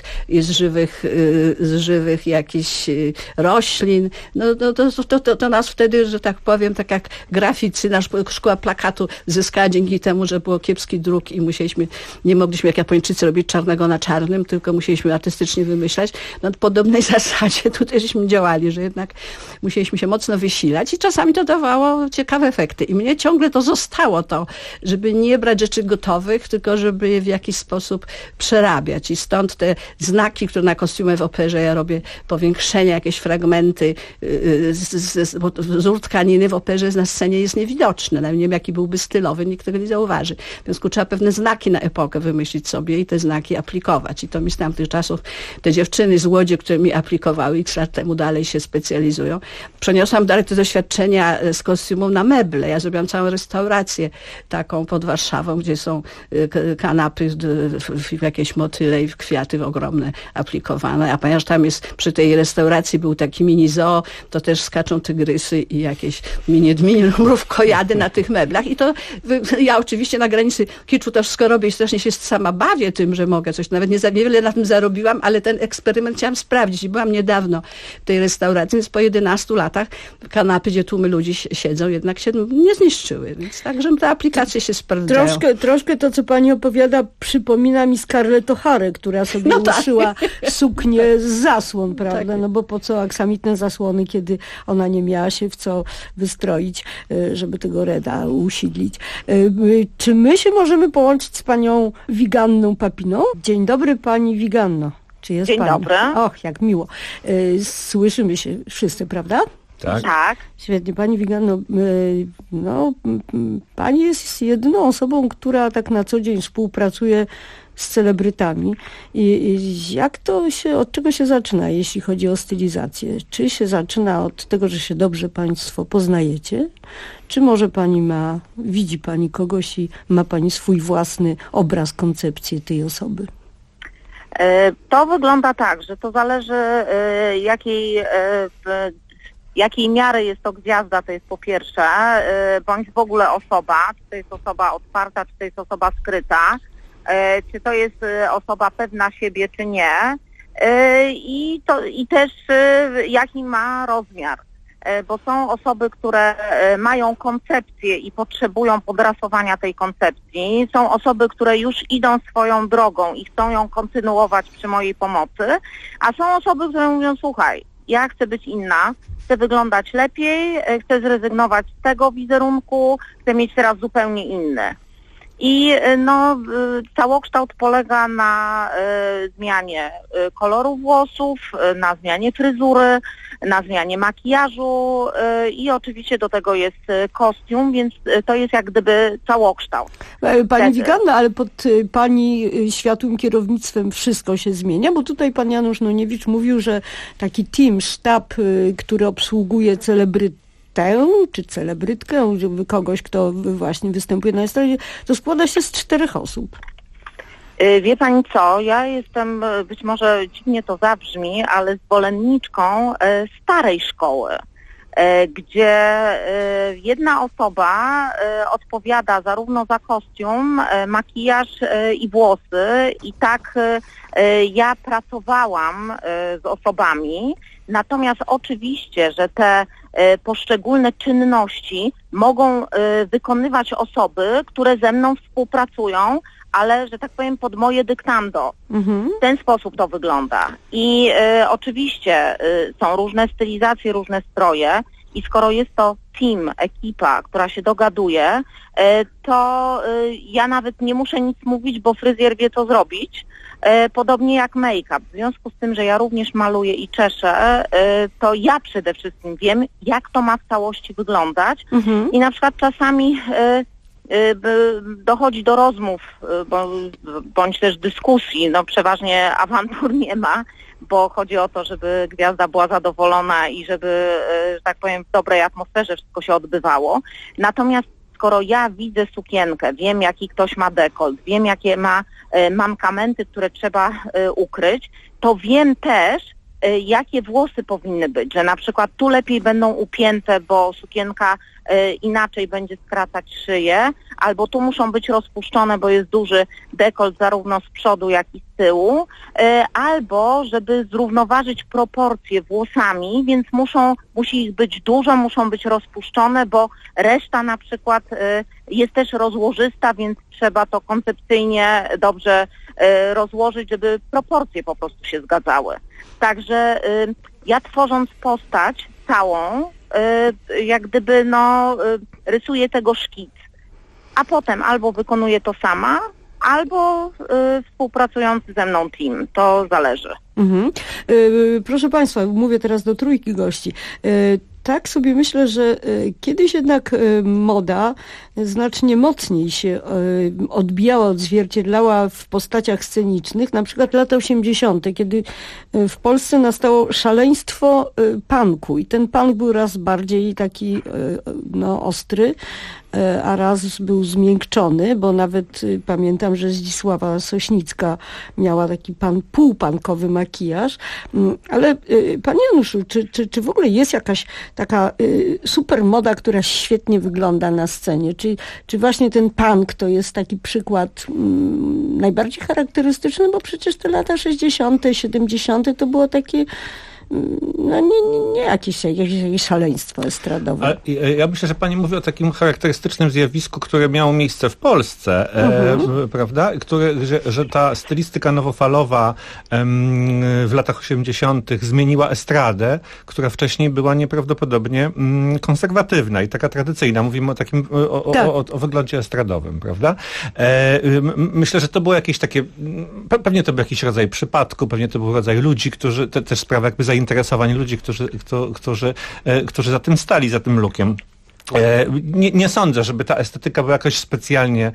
z żywych jakichś roślin. To nas wtedy, że tak powiem, tak jak graficy, szkoła plakatu zyskała dzięki temu, że było kiepski druk i nie mogliśmy jak Japończycy robić czarnego na czarnym, tylko musieliśmy artystycznie wymyślać. W podobnej zasadzie tutaj żeśmy działali, że jednak musieliśmy się mocno wysilać i czasami to dawało ciekawe efekty. I mnie ciągle to zostało żeby nie brać rzeczy gotowych, tylko żeby je w jakiś sposób przerabiać. I stąd te znaki, które na kostiumie w operze ja robię, powiększenia, jakieś fragmenty, wzór tkaniny w operze na scenie jest niewidoczny. Nawet nie wiem, jaki byłby stylowy, nikt tego nie zauważy. W związku trzeba pewne znaki na epokę wymyślić sobie i te znaki aplikować. I to mi z tamtych czasów, te dziewczyny z Łodzi, które mi aplikowały x lat temu, dalej się specjalizują. Przeniosłam dalej te doświadczenia z kostiumów na meble. Ja zrobiłam całą restaurację taką pod Warszawą, gdzie są kanapy, jakieś motyle i kwiaty ogromne aplikowane. A ponieważ tam jest, przy tej restauracji był taki mini zoo, to też skaczą tygrysy i jakieś mini mrówkojady na tych meblach. I to ja oczywiście na granicy kiczu to wszystko robię i strasznie się sama bawię tym, że mogę coś. Nawet niewiele na tym zarobiłam, ale ten eksperyment chciałam sprawdzić. I byłam niedawno w tej restauracji, więc po 11 latach kanapy, gdzie tłumy ludzi siedzą, jednak się nie zniszczyły. Więc także te aplikacje się sprawdzają. Troszkę to, co pani opowiada, przypomina mi Scarlett O'Hara, która sobie uszyła suknię z zasłon, prawda? Tak. Bo po co aksamitne zasłony, kiedy ona nie miała się w co wystroić, żeby tego Reda usidlić. Czy my się możemy połączyć z panią Wiganną Papiną? Dzień dobry, pani Wiganno. Czy jest Dzień pani? dobry. Och, jak miło. Słyszymy się wszyscy, prawda? Tak. Świetnie. Pani Wiganno, pani jest jedyną osobą, która tak na co dzień współpracuje z celebrytami. I od czego się zaczyna, jeśli chodzi o stylizację? Czy się zaczyna od tego, że się dobrze państwo poznajecie? Czy może widzi pani kogoś i ma pani swój własny obraz, koncepcję tej osoby? To wygląda tak, że to zależy jakiej miary jest to gwiazda, to jest po pierwsze, bądź w ogóle osoba, czy to jest osoba otwarta, czy to jest osoba skryta, czy to jest osoba pewna siebie, czy nie, i też jaki ma rozmiar. Bo są osoby, które mają koncepcję i potrzebują podrasowania tej koncepcji. Są osoby, które już idą swoją drogą i chcą ją kontynuować przy mojej pomocy, a są osoby, które mówią, słuchaj, ja chcę być inna, chcę wyglądać lepiej, chcę zrezygnować z tego wizerunku, chcę mieć teraz zupełnie inny. I całokształt polega na zmianie koloru włosów, na zmianie fryzury, na zmianie makijażu i oczywiście do tego jest kostium, więc to jest jak gdyby całokształt. Pani Wiganna, ale pod pani światłym kierownictwem wszystko się zmienia, bo tutaj pan Janusz Noniewicz mówił, że taki sztab, który obsługuje celebrytę, czy celebrytkę, kogoś, kto właśnie występuje na estradzie, to składa się z 4 osób. Wie pani co, ja jestem, być może dziwnie to zabrzmi, ale zwolenniczką starej szkoły, gdzie jedna osoba odpowiada zarówno za kostium, makijaż i włosy i tak ja pracowałam z osobami, natomiast oczywiście, że te poszczególne czynności mogą wykonywać osoby, które ze mną współpracują, ale, że tak powiem, pod moje dyktando. W ten sposób to wygląda. I oczywiście są różne stylizacje, różne stroje i skoro jest to team, ekipa, która się dogaduje, to ja nawet nie muszę nic mówić, bo fryzjer wie, co zrobić. Podobnie jak make-up. W związku z tym, że ja również maluję i czeszę, to ja przede wszystkim wiem, jak to ma w całości wyglądać. I na przykład czasami dochodzi do rozmów, bądź też dyskusji, no przeważnie awantur nie ma, bo chodzi o to, żeby gwiazda była zadowolona i żeby, że tak powiem, w dobrej atmosferze wszystko się odbywało. Natomiast skoro ja widzę sukienkę, wiem jaki ktoś ma dekolt, wiem jakie ma mankamenty, które trzeba ukryć, to wiem też, jakie włosy powinny być, że na przykład tu lepiej będą upięte, bo sukienka inaczej będzie skracać szyję, albo tu muszą być rozpuszczone, bo jest duży dekolt zarówno z przodu, jak i z tyłu, albo żeby zrównoważyć proporcje włosami, więc musi ich być dużo, muszą być rozpuszczone, bo reszta na przykład jest też rozłożysta, więc trzeba to koncepcyjnie dobrze rozłożyć, żeby proporcje po prostu się zgadzały. Także ja tworząc postać całą, jak gdyby rysuję tego szkic, a potem albo wykonuję to sama, albo współpracujący ze mną team. To zależy. Proszę Państwa, mówię teraz do trójki gości. Tak sobie myślę, że kiedyś jednak moda znacznie mocniej się odbijała, odzwierciedlała w postaciach scenicznych, na przykład lata 80., kiedy w Polsce nastało szaleństwo punku i ten punk był raz bardziej taki ostry, a raz był zmiękczony, bo nawet pamiętam, że Zdzisława Sośnicka miała taki półpunkowy makijaż. Ale Panie Januszu, czy w ogóle jest jakaś taka super moda, która świetnie wygląda na scenie? Czy właśnie ten punk to jest taki przykład najbardziej charakterystyczny, bo przecież te lata 60., 70. to było takie nie jakieś szaleństwo estradowe. Ale ja myślę, że pani mówi o takim charakterystycznym zjawisku, które miało miejsce w Polsce, prawda? Że ta stylistyka nowofalowa w latach 80. zmieniła estradę, która wcześniej była nieprawdopodobnie konserwatywna i taka tradycyjna. Mówimy o takim, o wyglądzie estradowym, prawda? Myślę, że to było jakieś takie, pewnie to był jakiś rodzaj przypadku, pewnie to był rodzaj ludzi, którzy, też sprawa jakby zainteresowań ludzi, którzy za tym stali, za tym lookiem. Nie sądzę, żeby ta estetyka była jakoś specjalnie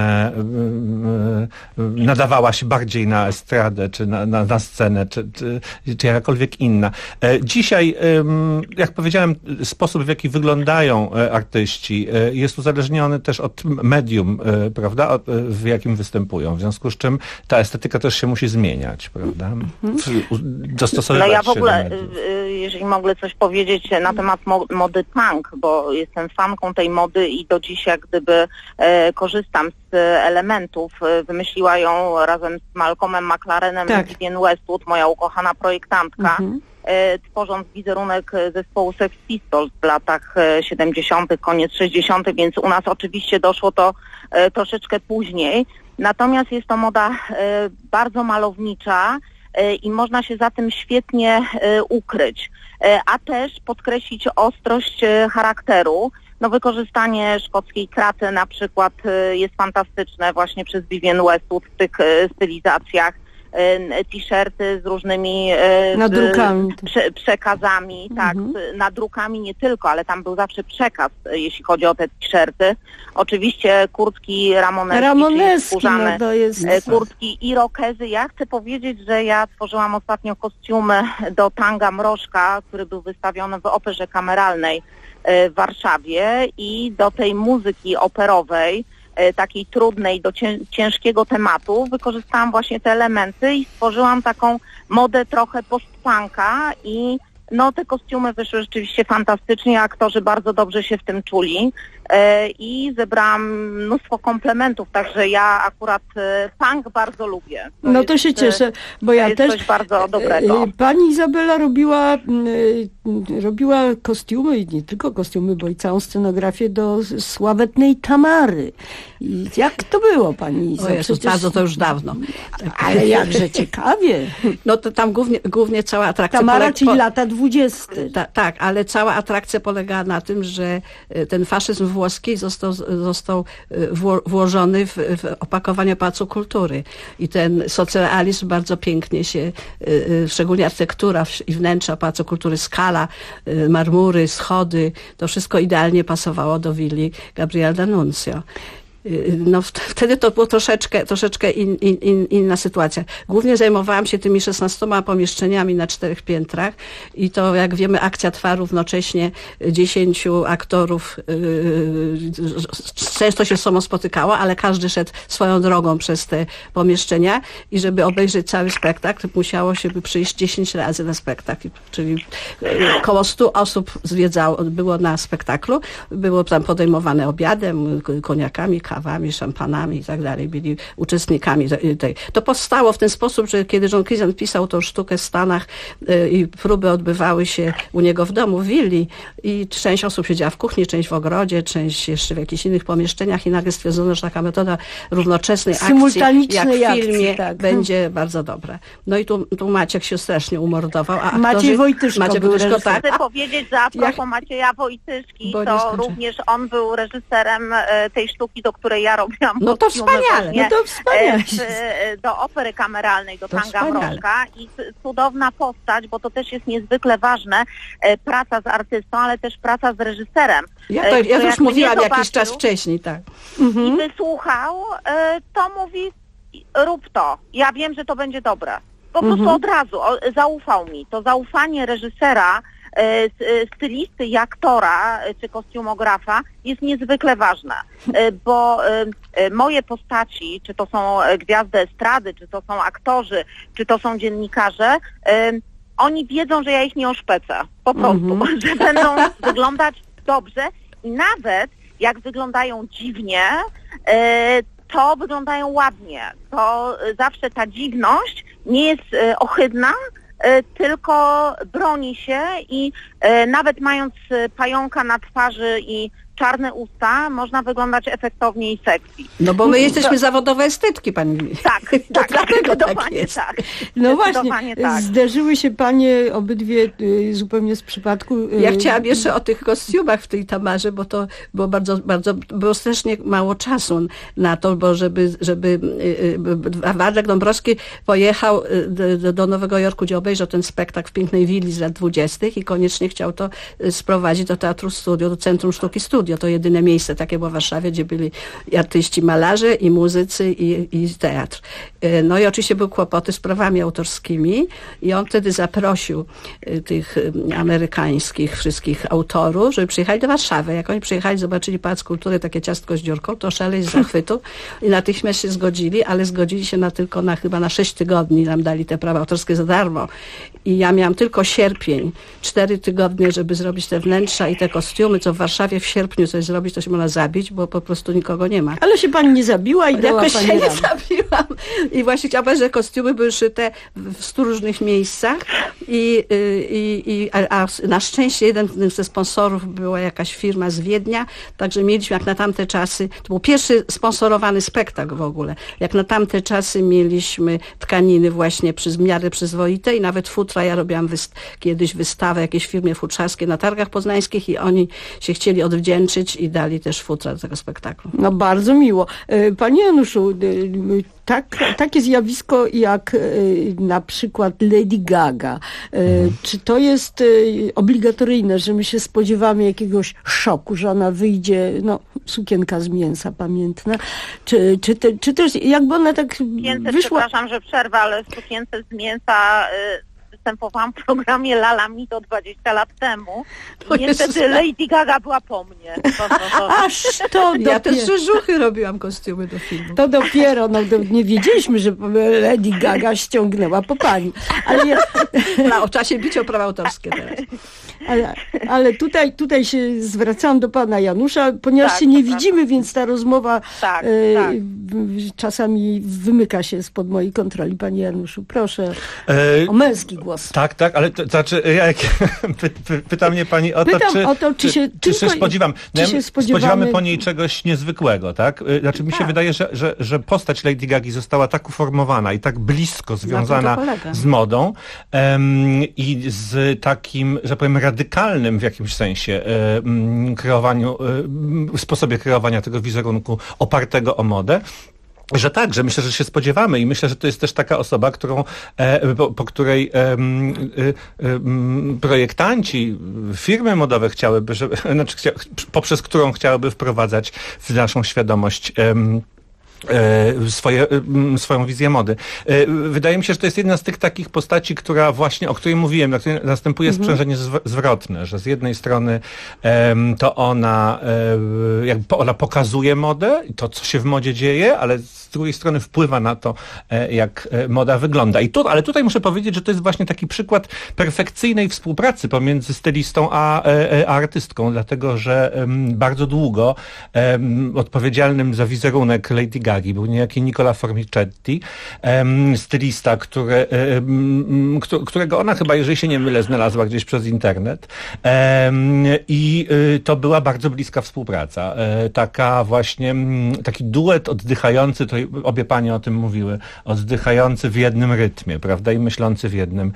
nadawała się bardziej na estradę, czy na scenę, czy jakakolwiek inna. Dzisiaj, jak powiedziałem, sposób, w jaki wyglądają artyści, jest uzależniony też od medium, prawda, w jakim występują. W związku z czym ta estetyka też się musi zmieniać, prawda? Dostosowywać ja w ogóle, się do mediów. jeżeli mogę coś powiedzieć na temat mody punk, bo jestem fanką tej mody i do dziś jak gdyby korzystam z elementów. Wymyśliła ją razem z Malcolmem McLarenem i Vivienne Westwood, moja ukochana projektantka, tworząc wizerunek zespołu Sex Pistols w latach 70., koniec 60., więc u nas oczywiście doszło to troszeczkę później. Natomiast jest to moda bardzo malownicza i można się za tym świetnie ukryć, a też podkreślić ostrość charakteru. Wykorzystanie szkockiej kraty na przykład jest fantastyczne właśnie przez Vivienne Westwood w tych stylizacjach. T-shirty z różnymi nadrukami. Przekazami, nadrukami nie tylko, ale tam był zawsze przekaz, jeśli chodzi o te t-shirty. Oczywiście kurtki ramoneski, skórzane kurtki, irokezy. Ja chcę powiedzieć, że ja tworzyłam ostatnio kostiumy do tanga Mrożka, który był wystawiony w Operze Kameralnej w Warszawie i do tej muzyki operowej takiej trudnej do ciężkiego tematu, wykorzystałam właśnie te elementy i stworzyłam taką modę trochę post-punka i no te kostiumy wyszły rzeczywiście fantastycznie, aktorzy bardzo dobrze się w tym czuli i zebrałam mnóstwo komplementów, także ja akurat punk bardzo lubię. No to się cieszę, bo ja jest też... coś bardzo dobrego. Pani Izabela robiła kostiumy i nie tylko kostiumy, bo i całą scenografię do sławetnej Tamary. I jak to było, pani Iza? O Jezus, bardzo to już dawno. Ale jakże ciekawie. No to tam głównie cała atrakcja... Tamara, czyli lata 20. Tak, ale cała atrakcja polegała na tym, że ten faszyzm włoski został włożony w opakowanie Pałacu Kultury. I ten socrealizm bardzo pięknie się, szczególnie architektura i wnętrza Pałacu Kultury, skala, marmury, schody, to wszystko idealnie pasowało do willi Gabriel D'Annunzio. No wtedy to było troszeczkę inna sytuacja. Głównie zajmowałam się tymi 16 pomieszczeniami na 4 piętrach i to, jak wiemy, akcja trwa równocześnie 10 aktorów. Często się samo spotykało, ale każdy szedł swoją drogą przez te pomieszczenia i żeby obejrzeć cały spektakl, musiało się przyjść 10 razy na spektakl, czyli około 100 osób było na spektaklu, było tam podejmowane obiadem, koniakami, kawami, szampanami i tak dalej, byli uczestnikami tej. To powstało w ten sposób, że kiedy John Cleese pisał tą sztukę w Stanach i próby odbywały się u niego w domu, w willi i część osób siedziała w kuchni, część w ogrodzie, część jeszcze w jakichś innych pomieszczeniach i nagle stwierdzono, że taka metoda równoczesnej akcji, jak w filmie, tak, będzie bardzo dobra. No i tu Maciek się strasznie umordował. A Maciej Wojtyszko tak. Chcę powiedzieć, że a propos Macieja Wojtyszki, to również on był reżyserem tej sztuki, do której ja robiłam. No to wspaniale. Do opery kameralnej, do Tanga Mrożka i cudowna postać, bo to też jest niezwykle ważne, praca z artystą, ale też praca z reżyserem. Ja już mówiłam jakiś czas wcześniej, tak. I wysłuchał, to mówi, rób to. Ja wiem, że to będzie dobre. Po prostu od razu zaufał mi. To zaufanie reżysera, stylisty i aktora, czy kostiumografa jest niezwykle ważne, bo moje postaci, czy to są gwiazdy estrady, czy to są aktorzy, czy to są dziennikarze, oni wiedzą, że ja ich nie oszpecę, po prostu, że będą wyglądać dobrze i nawet jak wyglądają dziwnie, to wyglądają ładnie. To zawsze ta dziwność nie jest ohydna, tylko broni się i nawet mając pająka na twarzy i czarne usta, można wyglądać efektownie i sexy. No bo my jesteśmy zawodowe estetki, pani. Tak, dlatego tak jest. Tak. No właśnie, zderzyły się panie obydwie zupełnie z przypadku. Ja chciałam jeszcze o tych kostiumach w tej Tamarze, bo to było było strasznie mało czasu na to, bo żeby Waldek Dąbrowski pojechał do Nowego Jorku, gdzie obejrzał ten spektakl w pięknej willi z lat 20. i koniecznie chciał to sprowadzić do Teatru Studio, do Centrum Sztuki Studio. To jedyne miejsce takie było w Warszawie, gdzie byli i artyści, malarze, i muzycy, i teatr. No i oczywiście były kłopoty z prawami autorskimi i on wtedy zaprosił tych amerykańskich wszystkich autorów, żeby przyjechali do Warszawy. Jak oni przyjechali, zobaczyli Pałac Kultury, takie ciastko z dziurką, to szaleli z zachwytu i natychmiast się zgodzili, ale zgodzili się chyba na 6 tygodni, nam dali te prawa autorskie za darmo. I ja miałam tylko sierpień, 4 tygodnie, żeby zrobić te wnętrza i te kostiumy, co w Warszawie w sierpniu coś zrobić, to się można zabić, bo po prostu nikogo nie ma. Ale się pani nie zabiła i dała jakoś pani się nie radę. zabiłam. I właśnie chciałam powiedzieć, że kostiumy były szyte w 100 różnych miejscach a na szczęście jeden ze sponsorów była jakaś firma z Wiednia, także mieliśmy jak na tamte czasy, to był pierwszy sponsorowany spektakl w ogóle, jak na tamte czasy mieliśmy tkaniny właśnie w miarę przyzwoite i nawet futra, ja robiłam kiedyś wystawę jakiejś firmie futrzarskiej na targach poznańskich i oni się chcieli odwdzięczyć i dali też futra do tego spektaklu. No bardzo miło. Panie Januszu, takie zjawisko jak na przykład Lady Gaga, czy to jest obligatoryjne, że my się spodziewamy jakiegoś szoku, że ona wyjdzie, sukienka z mięsa pamiętna, czy też jakby ona tak wyszła... Przepraszam, że przerwę, ale w sukience z mięsa występowałam w programie Lala Mito 20 lat temu. Niestety Jezus. Lady Gaga była po mnie. Aż to Ja też dopiero. rzeżuchy robiłam kostiumy do filmu. To dopiero, nie wiedzieliśmy, że Lady Gaga ściągnęła po pani. O czasie bić o prawa autorskie teraz. Ale tutaj się zwracałam do pana Janusza, ponieważ się nie widzimy, więc ta rozmowa czasami wymyka się spod mojej kontroli. Panie Januszu, proszę o męski głos. Tak, ale to znaczy, pyta mnie pani o Pytam to, o to, czy się spodziewam. się Spodziewamy po niej czegoś niezwykłego, tak? Znaczy mi się wydaje, że postać Lady Gagi została tak uformowana i tak blisko związana z modą i z takim, że powiem, radykalnym w jakimś sensie sposobie kreowania tego wizerunku opartego o modę, że tak, że myślę, że się spodziewamy i myślę, że to jest też taka osoba, po której projektanci, firmy modowe chciałyby, poprzez którą chciałyby wprowadzać w naszą świadomość swoją wizję mody. Wydaje mi się, że to jest jedna z tych takich postaci, o której mówiłem, na której następuje sprzężenie zwrotne, że z jednej strony to ona pokazuje modę, to co się w modzie dzieje, ale z drugiej strony wpływa na to, jak moda wygląda. Ale tutaj muszę powiedzieć, że to jest właśnie taki przykład perfekcyjnej współpracy pomiędzy stylistą a artystką, dlatego że bardzo długo odpowiedzialnym za wizerunek Lady Gagi był niejaki Nicola Formicetti, stylista, którego ona chyba, jeżeli się nie mylę, znalazła gdzieś przez internet. I to była bardzo bliska współpraca. Taki duet oddychający, to obie panie o tym mówiły, oddychający w jednym rytmie, prawda? I myślący w jednym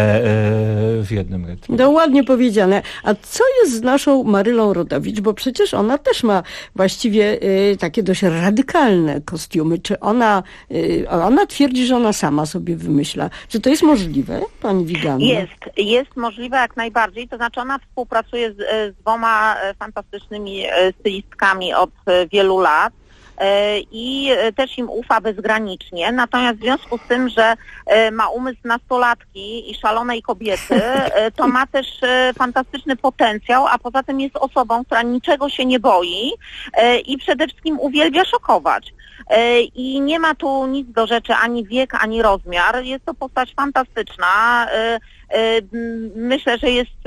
rytmie. No ładnie powiedziane. A co jest z naszą Marylą Rodowicz? Bo przecież ona też ma właściwie takie dość radykalne kostiumy. Czy ona twierdzi, że ona sama sobie wymyśla? Czy to jest możliwe, pani Wiganna? Jest możliwe jak najbardziej. To znaczy ona współpracuje z dwoma fantastycznymi stylistkami od wielu lat. I też im ufa bezgranicznie. Natomiast w związku z tym, że ma umysł nastolatki i szalonej kobiety, to ma też fantastyczny potencjał, a poza tym jest osobą, która niczego się nie boi i przede wszystkim uwielbia szokować. I nie ma tu nic do rzeczy, ani wiek, ani rozmiar. Jest to postać fantastyczna. Myślę, że jest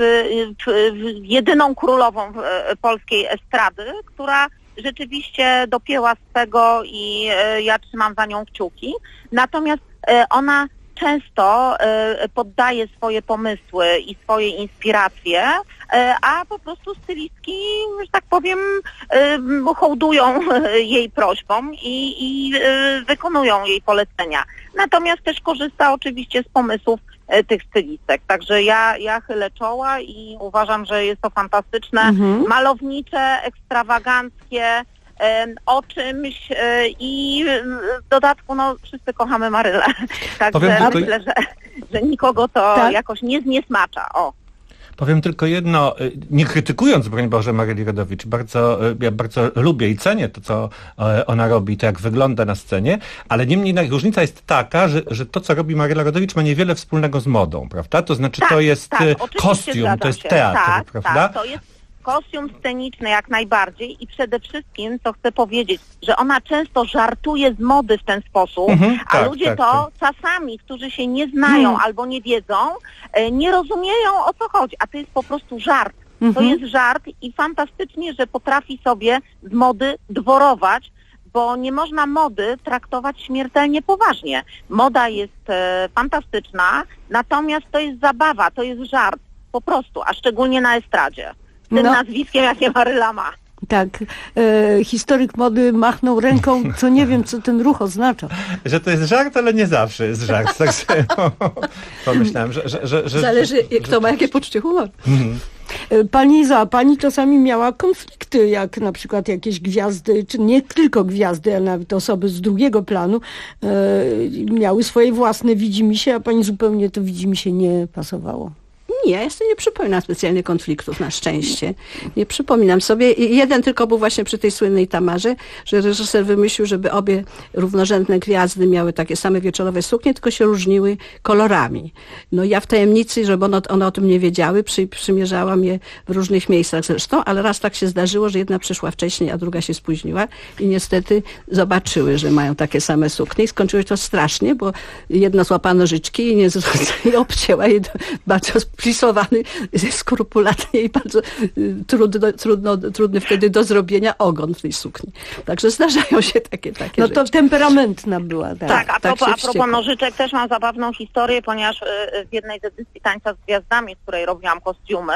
jedyną królową polskiej estrady, która rzeczywiście dopięła z tego i ja trzymam za nią kciuki. Natomiast ona często poddaje swoje pomysły i swoje inspiracje, a po prostu stylistki, że tak powiem, hołdują jej prośbom i wykonują jej polecenia. Natomiast też korzysta oczywiście z pomysłów tych stylistek. Także ja chylę czoła i uważam, że jest to fantastyczne, malownicze, ekstrawaganckie, o czymś i w dodatku wszyscy kochamy Marylę. Także myślę, że nikogo to jakoś nie zniesmacza. Powiem tylko jedno, nie krytykując, broń Boże, Maryli Rodowicz, ja bardzo lubię i cenię to, co ona robi, to jak wygląda na scenie, ale niemniej różnica jest taka, że to, co robi Maryla Rodowicz, ma niewiele wspólnego z modą, prawda? To znaczy to jest kostium, to jest teatr, prawda? To jest kostium sceniczny jak najbardziej i przede wszystkim, co chcę powiedzieć, że ona często żartuje z mody w ten sposób, a ludzie czasami, którzy się nie znają albo nie wiedzą, nie rozumieją, o co chodzi, a to jest po prostu żart. To jest żart i fantastycznie, że potrafi sobie z mody dworować, bo nie można mody traktować śmiertelnie poważnie. Moda jest fantastyczna, natomiast to jest zabawa, to jest żart po prostu, a szczególnie na estradzie. Tym nazwiskiem, jakie Maryla ma. Tak, historyk mody machnął ręką, co nie wiem, co ten ruch oznacza. Że to jest żart, ale nie zawsze jest żart. Tak sobie pomyślałem, że zależy, kto ma jakie poczucie humoru. Pani Iza, pani czasami miała konflikty, jak na przykład jakieś gwiazdy, czy nie tylko gwiazdy, ale nawet osoby z drugiego planu miały swoje własne widzimisię, a pani zupełnie to widzimisię nie pasowało. Nie, ja sobie nie przypominam specjalnie konfliktów, na szczęście. Nie przypominam sobie. I jeden tylko był właśnie przy tej słynnej Tamarze, że reżyser wymyślił, żeby obie równorzędne gwiazdy miały takie same wieczorowe suknie, tylko się różniły kolorami. No ja w tajemnicy, żeby one o tym nie wiedziały, przymierzałam je w różnych miejscach zresztą, ale raz tak się zdarzyło, że jedna przyszła wcześniej, a druga się spóźniła i niestety zobaczyły, że mają takie same suknie i skończyło się to strasznie, bo jedna złapała nożyczki i obcięła jej bardzo splisowany, skrupulatnie i bardzo trudny wtedy do zrobienia ogon w tej sukni. Także zdarzają się takie No rzeczy. to temperamentna była. Tak, a propos nożyczek też mam zabawną historię, ponieważ w jednej z edycji Tańca z Gwiazdami, w której robiłam kostiumy,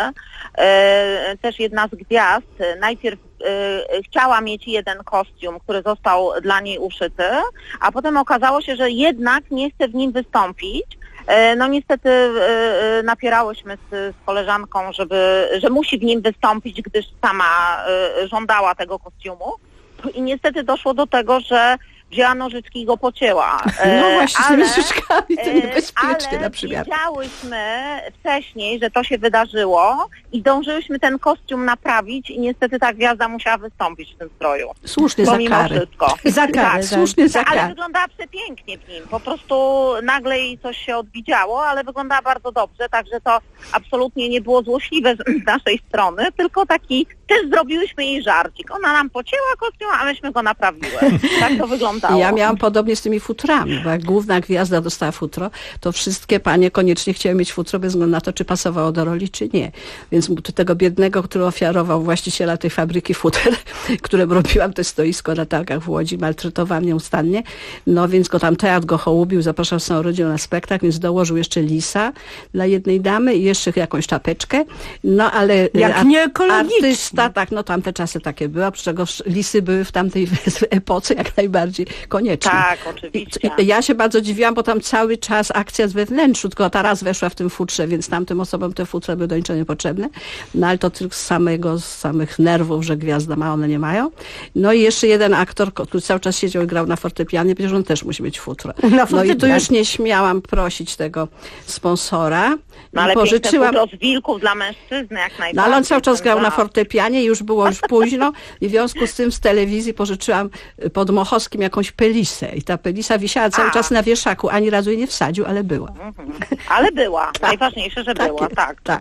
też jedna z gwiazd najpierw chciała mieć jeden kostium, który został dla niej uszyty, a potem okazało się, że jednak nie chce w nim wystąpić. No niestety napierałyśmy z koleżanką, że musi w nim wystąpić, gdyż sama żądała tego kostiumu. I niestety doszło do tego, że wzięła nożyczki i go pocięła. No właśnie, z tymi nożyczkami to niebezpiecznie na przymiar. Wiedziałyśmy wcześniej, że to się wydarzyło i zdążyłyśmy ten kostium naprawić i niestety ta gwiazda musiała wystąpić w tym stroju. Słusznie, za karę. Wszystko. Za karę, tak, słusznie za karę. Ale wyglądała przepięknie w nim. Po prostu nagle jej coś się odwidziało, ale wyglądała bardzo dobrze, także to absolutnie nie było złośliwe z naszej strony, tylko taki też zrobiłyśmy jej żarcik. Ona nam pocięła kostium, a myśmy go naprawiły. Tak to wyglądało. Ja miałam podobnie z tymi futrami, bo jak główna gwiazda dostała futro, to wszystkie panie koniecznie chciały mieć futro bez względu na to, czy pasowało do roli, czy nie. Więc tego biednego, który ofiarował właściciela tej fabryki futer, którym robiłam to stoisko na targach w Łodzi, maltretowałam nieustannie, no więc go tam teatr go hołubił, zapraszał swoją rodzinę na spektakl, więc dołożył jeszcze lisa dla jednej damy i jeszcze jakąś czapeczkę. No ale jak nie ekologicznie. Artysta, tak, no tamte czasy takie były, a przy czego lisy były w tamtej epoce jak najbardziej konieczne. Tak, oczywiście. Ja się bardzo dziwiłam, bo tam cały czas akcja z wewnętrzu, tylko ta raz weszła w tym futrze, więc tamtym osobom te futra były do niczego niepotrzebne. No ale to tylko z samych nerwów, że gwiazda ma, one nie mają. No i jeszcze jeden aktor, który cały czas siedział i grał na fortepianie, powiedział, że on też musi mieć futro. No i tu już nie śmiałam prosić tego sponsora. No ale pożyczyłam futro z wilków dla mężczyzny jak najbardziej. No ale on cały czas grał na fortepianie, już było późno i w związku z tym z telewizji pożyczyłam pod Mochowskim jakąś pelisę i ta pelisa wisiała cały czas na wieszaku, ani razu jej nie wsadził, ale była. Ale była. Najważniejsze, że była, tak.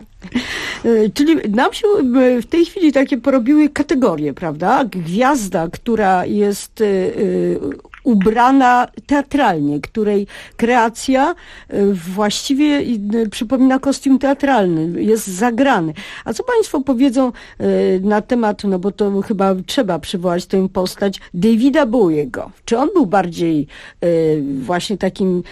Czyli nam się w tej chwili takie porobiły kategorie, prawda? Gwiazda, która jest ubrana teatralnie, której kreacja właściwie przypomina kostium teatralny, jest zagrany. A co Państwo powiedzą na temat, no bo to chyba trzeba przywołać tę postać Davida Bowiego. Czy on był bardziej właśnie takim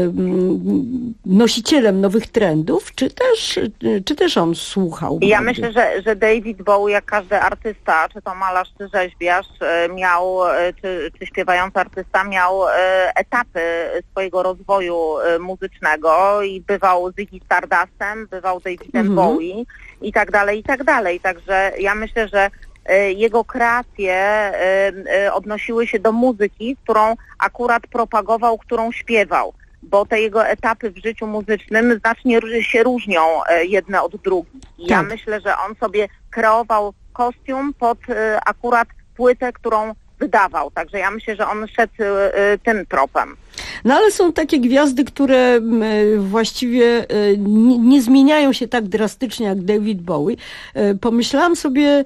nosicielem nowych trendów, czy też on słuchał? Ja myślę, że David Bowie, jak każdy artysta, czy to malarz, czy rzeźbiarz, miał, czy śpiewający artysta, miał etapy swojego rozwoju muzycznego i bywał Ziggy Stardustem, bywał Davidem Bowie i tak dalej, i tak dalej. Także ja myślę, że jego kreacje odnosiły się do muzyki, którą akurat propagował, którą śpiewał, bo te jego etapy w życiu muzycznym znacznie się różnią jedne od drugich. I ja myślę, że on sobie kreował kostium pod akurat płytę, którą wydawał. Także ja myślę, że on szedł tym tropem. No ale są takie gwiazdy, które właściwie nie zmieniają się tak drastycznie jak David Bowie. Pomyślałam sobie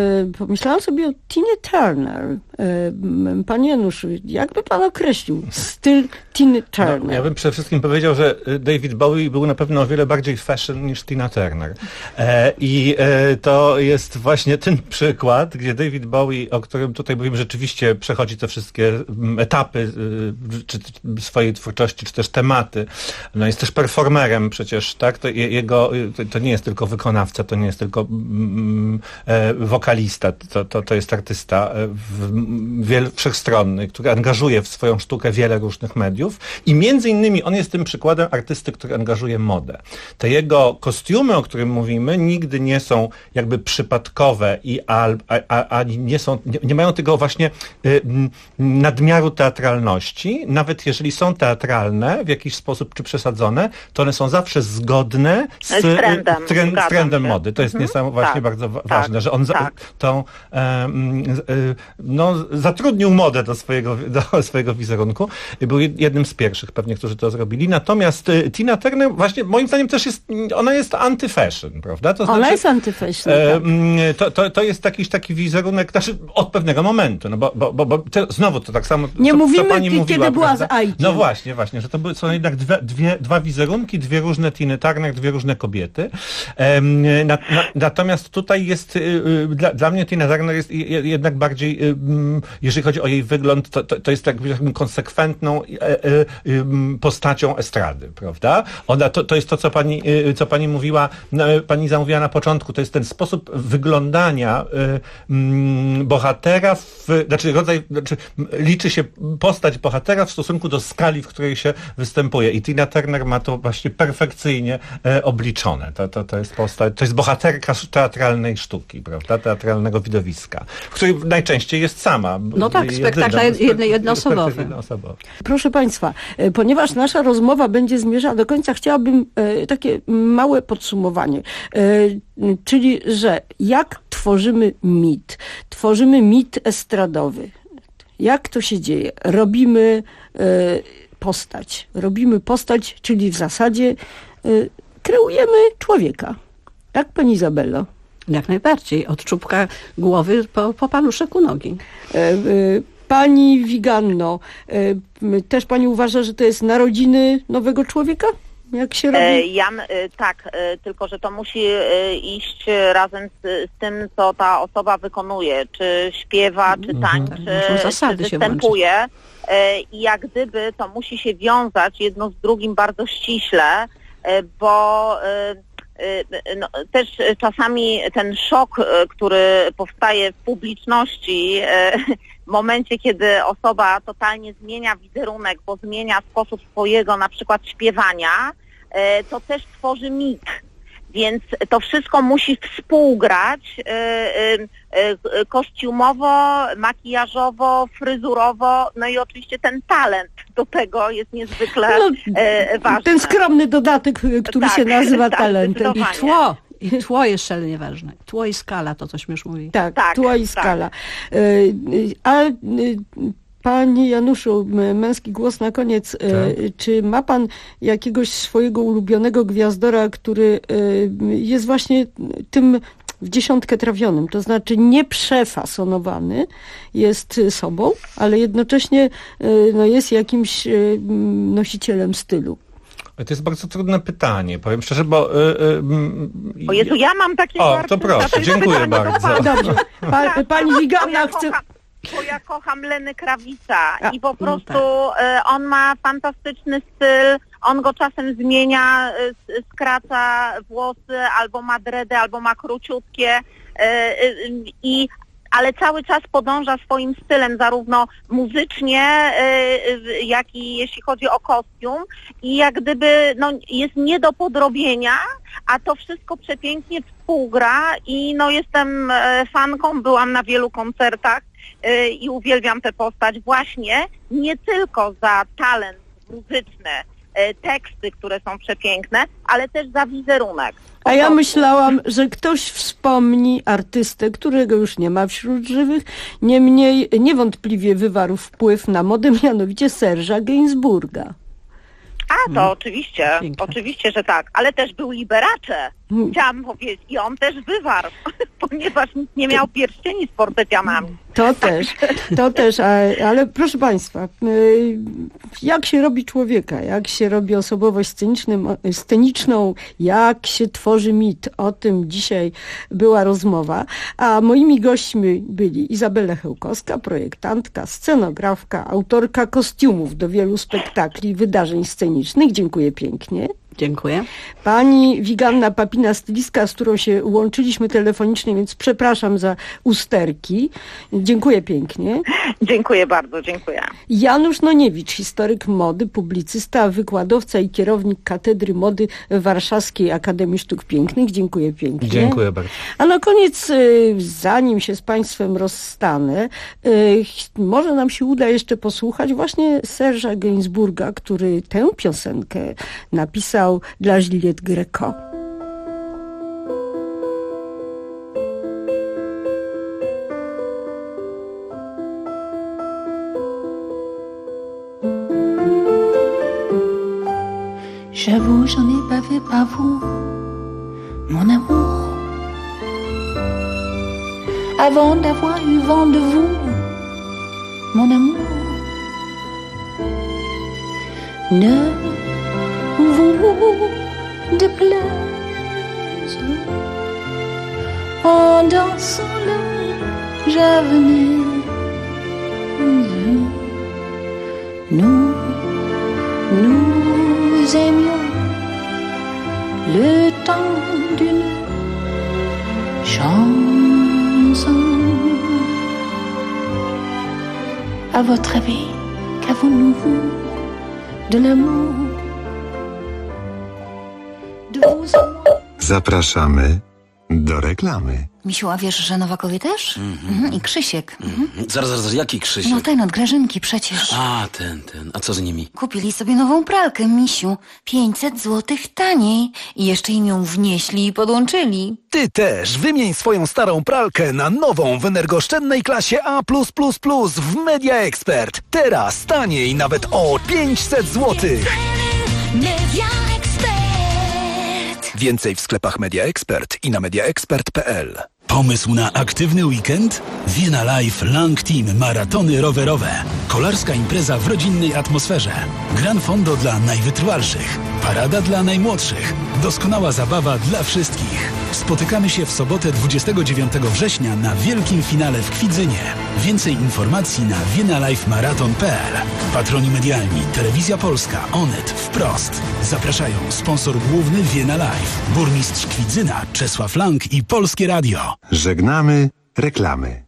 o Tinie Turner. Panie Januszu, jak by pan określił styl Tiny Turner? No, ja bym przede wszystkim powiedział, że David Bowie był na pewno o wiele bardziej fashion niż Tina Turner. To jest właśnie ten przykład, gdzie David Bowie, o którym tutaj mówimy, rzeczywiście przechodzi te wszystkie etapy czy swojej twórczości, czy też tematy. No jest też performerem przecież, tak? To nie jest tylko wykonawca, to nie jest tylko wokalista, to jest artysta wszechstronny, który angażuje w swoją sztukę wiele różnych mediów i między innymi on jest tym przykładem artysty, który angażuje modę. Te jego kostiumy, o którym mówimy, nigdy nie są jakby przypadkowe nie mają tego właśnie nadmiaru teatralności, nawet jeżeli jeżeli są teatralne w jakiś sposób czy przesadzone, to one są zawsze zgodne z trendem mody. To jest właśnie bardzo ważne, że on zatrudnił modę do swojego wizerunku. Był jednym z pierwszych pewnie, którzy to zrobili. Natomiast Tina Turner właśnie moim zdaniem też ona jest anty-fashion, prawda? To znaczy, ona jest anty-fashion. To jest jakiś taki wizerunek, znaczy od pewnego momentu, no bo znowu to tak samo, nie mówimy, co pani mówiła, kiedy była prawda? z Aikiem. No właśnie, że to są jednak dwa wizerunki, dwie różne Tiny Turner, dwie różne kobiety. Natomiast tutaj jest, dla mnie Tina Turner jest jednak bardziej, jeżeli chodzi o jej wygląd, to jest jakby konsekwentną postacią estrady, prawda? To jest to, co pani mówiła, pani zamówiła na początku, to jest ten sposób wyglądania bohatera, liczy się postać bohatera w stosunku do skali, w której się występuje. I Tina Turner ma to właśnie perfekcyjnie obliczone. To jest postać, to jest bohaterka teatralnej sztuki, prawda? Teatralnego widowiska, w której najczęściej jest sama. No tak, spektakle jednoosobowe. Proszę Państwa, ponieważ nasza rozmowa będzie zmierzała do końca, chciałabym takie małe podsumowanie. Czyli, że jak tworzymy mit? Tworzymy mit estradowy. Jak to się dzieje? Robimy postać, czyli w zasadzie kreujemy człowieka. Tak, pani Izabello? Jak najbardziej. Od czubka głowy po paluszek u nogi. Pani Wiganno, też pani uważa, że to jest narodziny nowego człowieka? Jak się robi? Tak, tylko że to musi iść razem z tym, co ta osoba wykonuje, czy śpiewa, czy tańczy, czy występuje. I jak gdyby to musi się wiązać jedno z drugim bardzo ściśle, bo też czasami ten szok, który powstaje w publiczności w momencie, kiedy osoba totalnie zmienia wizerunek, bo zmienia sposób swojego na przykład śpiewania, to też tworzy mit. Więc to wszystko musi współgrać kostiumowo, makijażowo, fryzurowo, no i oczywiście ten talent do tego jest niezwykle ważny. Ten skromny dodatek, który się nazywa talentem. I tło jest szalenie ważne. Tło i skala, to coś już mówi. Tak, tło i skala. A Panie Januszu, męski głos na koniec. Czy ma pan jakiegoś swojego ulubionego gwiazdora, który jest właśnie tym w dziesiątkę trafionym, to znaczy nie przefasonowany jest sobą, ale jednocześnie jest jakimś nosicielem stylu? To jest bardzo trudne pytanie, powiem szczerze, bo... O Jezu, ja mam takie... O, to proszę, dziękuję bardzo. Dobrze. Pani Wiganna chce... Bo ja kocham Lenny Krawica i po prostu on ma fantastyczny styl, on go czasem zmienia, skraca włosy, albo ma dredy, albo ma króciutkie, ale cały czas podąża swoim stylem, zarówno muzycznie, jak i jeśli chodzi o kostium, i jak gdyby jest nie do podrobienia, a to wszystko przepięknie współgra i jestem fanką, byłam na wielu koncertach i uwielbiam tę postać właśnie nie tylko za talent muzyczny, teksty, które są przepiękne, ale też za wizerunek. A ja myślałam, że ktoś wspomni artystę, którego już nie ma wśród żywych, niemniej niewątpliwie wywarł wpływ na modę, mianowicie Serge'a Gainsbourga. A, to oczywiście, że tak, ale też był Liberace, chciałam powiedzieć, i on też wywarł, ponieważ nikt nie miał pierścieni z fortepianami. To też, ale proszę Państwa, jak się robi człowieka, jak się robi osobowość sceniczną, jak się tworzy mit, o tym dzisiaj była rozmowa, a moimi gośćmi byli Izabela Chełkowska, projektantka, scenografka, autorka kostiumów do wielu spektakli, wydarzeń scenicznych. Dziękuję pięknie. Dziękuję. Pani Wiganna Papina, stylistka, z którą się łączyliśmy telefonicznie, więc przepraszam za usterki. Dziękuję pięknie. Dziękuję bardzo, dziękuję. Janusz Noniewicz, historyk mody, publicysta, wykładowca i kierownik Katedry Mody Warszawskiej Akademii Sztuk Pięknych. Dziękuję pięknie. Dziękuję bardzo. A na koniec, zanim się z Państwem rozstanę, może nam się uda jeszcze posłuchać właśnie Serge'a Gainsbourga, który tę piosenkę napisał dla Juliette Gréco. J'avoue, j'en ai bavé par vous, mon amour. Avant d'avoir eu vent de vous, mon amour. Ne vous déplaise, en dansant là, j'avenais. Nous aimions le temps d'une chanson. À votre avis, qu'avons-nous de l'amour de vous et moi? Zapraszamy do reklamy. Misiu, a wiesz, że Nowakowie też? I Krzysiek. Zaraz, jaki Krzysiek? No ten od Grażynki przecież. A, ten. A co z nimi? Kupili sobie nową pralkę, Misiu. 500 złotych taniej. I jeszcze im ją wnieśli i podłączyli. Ty też wymień swoją starą pralkę na nową w energooszczędnej klasie A+++ w Media Expert. Teraz taniej nawet o 500 złotych. Media Expert. Więcej w sklepach Media Expert i na mediaexpert.pl. Pomysł na aktywny weekend? Vienna Life Lang Team Maratony rowerowe. Kolarska impreza w rodzinnej atmosferze. Gran fondo dla najwytrwalszych. Parada dla najmłodszych. Doskonała zabawa dla wszystkich. Spotykamy się w sobotę 29 września na wielkim finale w Kwidzynie. Więcej informacji na viennalifemarathon.pl. Patroni medialni Telewizja Polska, Onet, Wprost. Zapraszają sponsor główny Vienna Life, burmistrz Kwidzyna Czesław Lang i Polskie Radio. Żegnamy reklamy.